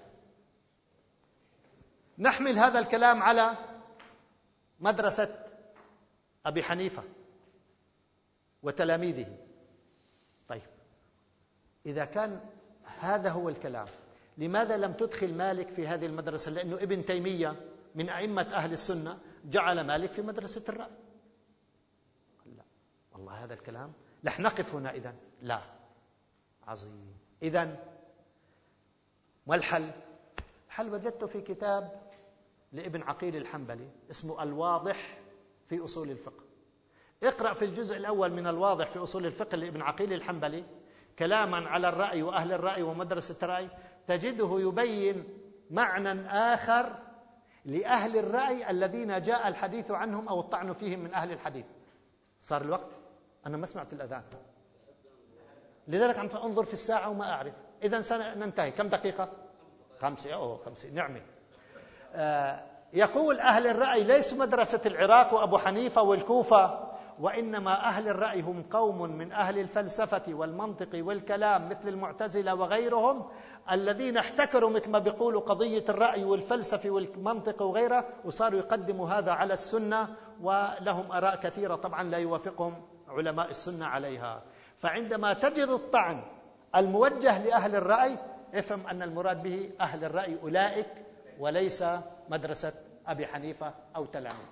نحمل هذا الكلام على مدرسة أبي حنيفة وتلاميذه. طيب، إذا كان هذا هو الكلام، لماذا لم تدخل مالك في هذه المدرسة؟ لأنه ابن تيمية من أئمة أهل السنة جعل مالك في مدرسة الرأي. لا والله هذا الكلام لح نقف هنا إذن. لا، عظيم. إذن ما الحل؟ حل وجدته في كتاب لابن عقيل الحنبلي اسمه الواضح في أصول الفقه. اقرأ في الجزء الأول من الواضح في أصول الفقه لابن عقيل الحنبلي كلاما على الرأي وأهل الرأي ومدرسة الرأي، تجده يبين معنى آخر لأهل الرأي الذين جاء الحديث عنهم أو الطعن فيهم من أهل الحديث. صار الوقت، أنا ما سمعت الأذان، لذلك عم أنظر في الساعة وما أعرف. إذن سننتهي. كم دقيقة؟ خمسة. أوه خمسة، نعمة. آه يقول أهل الرأي ليسوا مدرسة العراق وأبو حنيفة والكوفة، وإنما أهل الرأي هم قوم من أهل الفلسفة والمنطق والكلام مثل المعتزلة وغيرهم، الذين احتكروا مثل ما بيقولوا قضية الرأي والفلسفة والمنطق وغيره، وصاروا يقدموا هذا على السنة، ولهم آراء كثيرة طبعا لا يوافقهم علماء السنة عليها. فعندما تجد الطعن الموجه لأهل الرأي، افهم أن المراد به أهل الرأي أولئك وليس مدرسة أبي حنيفة أو تلاميذ.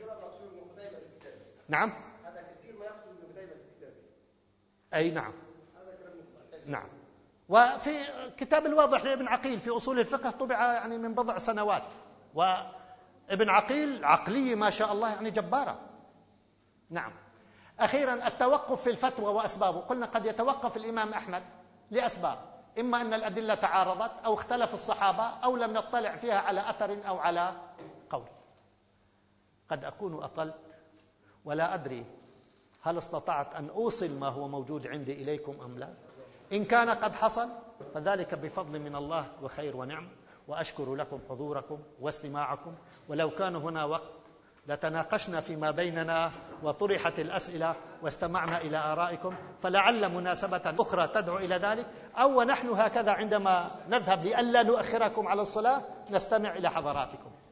نعم، هذا كثير ما يقصد ابن قتيبة في كتابه. أي نعم، هذا كلام مختلف. نعم. وفي كتاب الواضح لابن عقيل في أصول الفقه طبع يعني من بضع سنوات، وابن عقيل عقلية ما شاء الله يعني جبارة. نعم. أخيرا التوقف في الفتوى وأسبابه. قلنا قد يتوقف الإمام أحمد لأسباب، إما أن الأدلة تعارضت أو اختلف الصحابة أو لم نطلع فيها على أثر أو على قول. قد أكون أطلت ولا أدري هل استطعت أن أوصل ما هو موجود عندي إليكم أم لا. إن كان قد حصل فذلك بفضل من الله وخير ونعم، وأشكر لكم حضوركم واستماعكم. ولو كان هنا وقت لتناقشنا فيما بيننا وطرحت الأسئلة واستمعنا إلى آرائكم، فلعل مناسبة أخرى تدعو إلى ذلك، أو ونحن هكذا عندما نذهب لئلا نؤخركم على الصلاة نستمع إلى حضراتكم.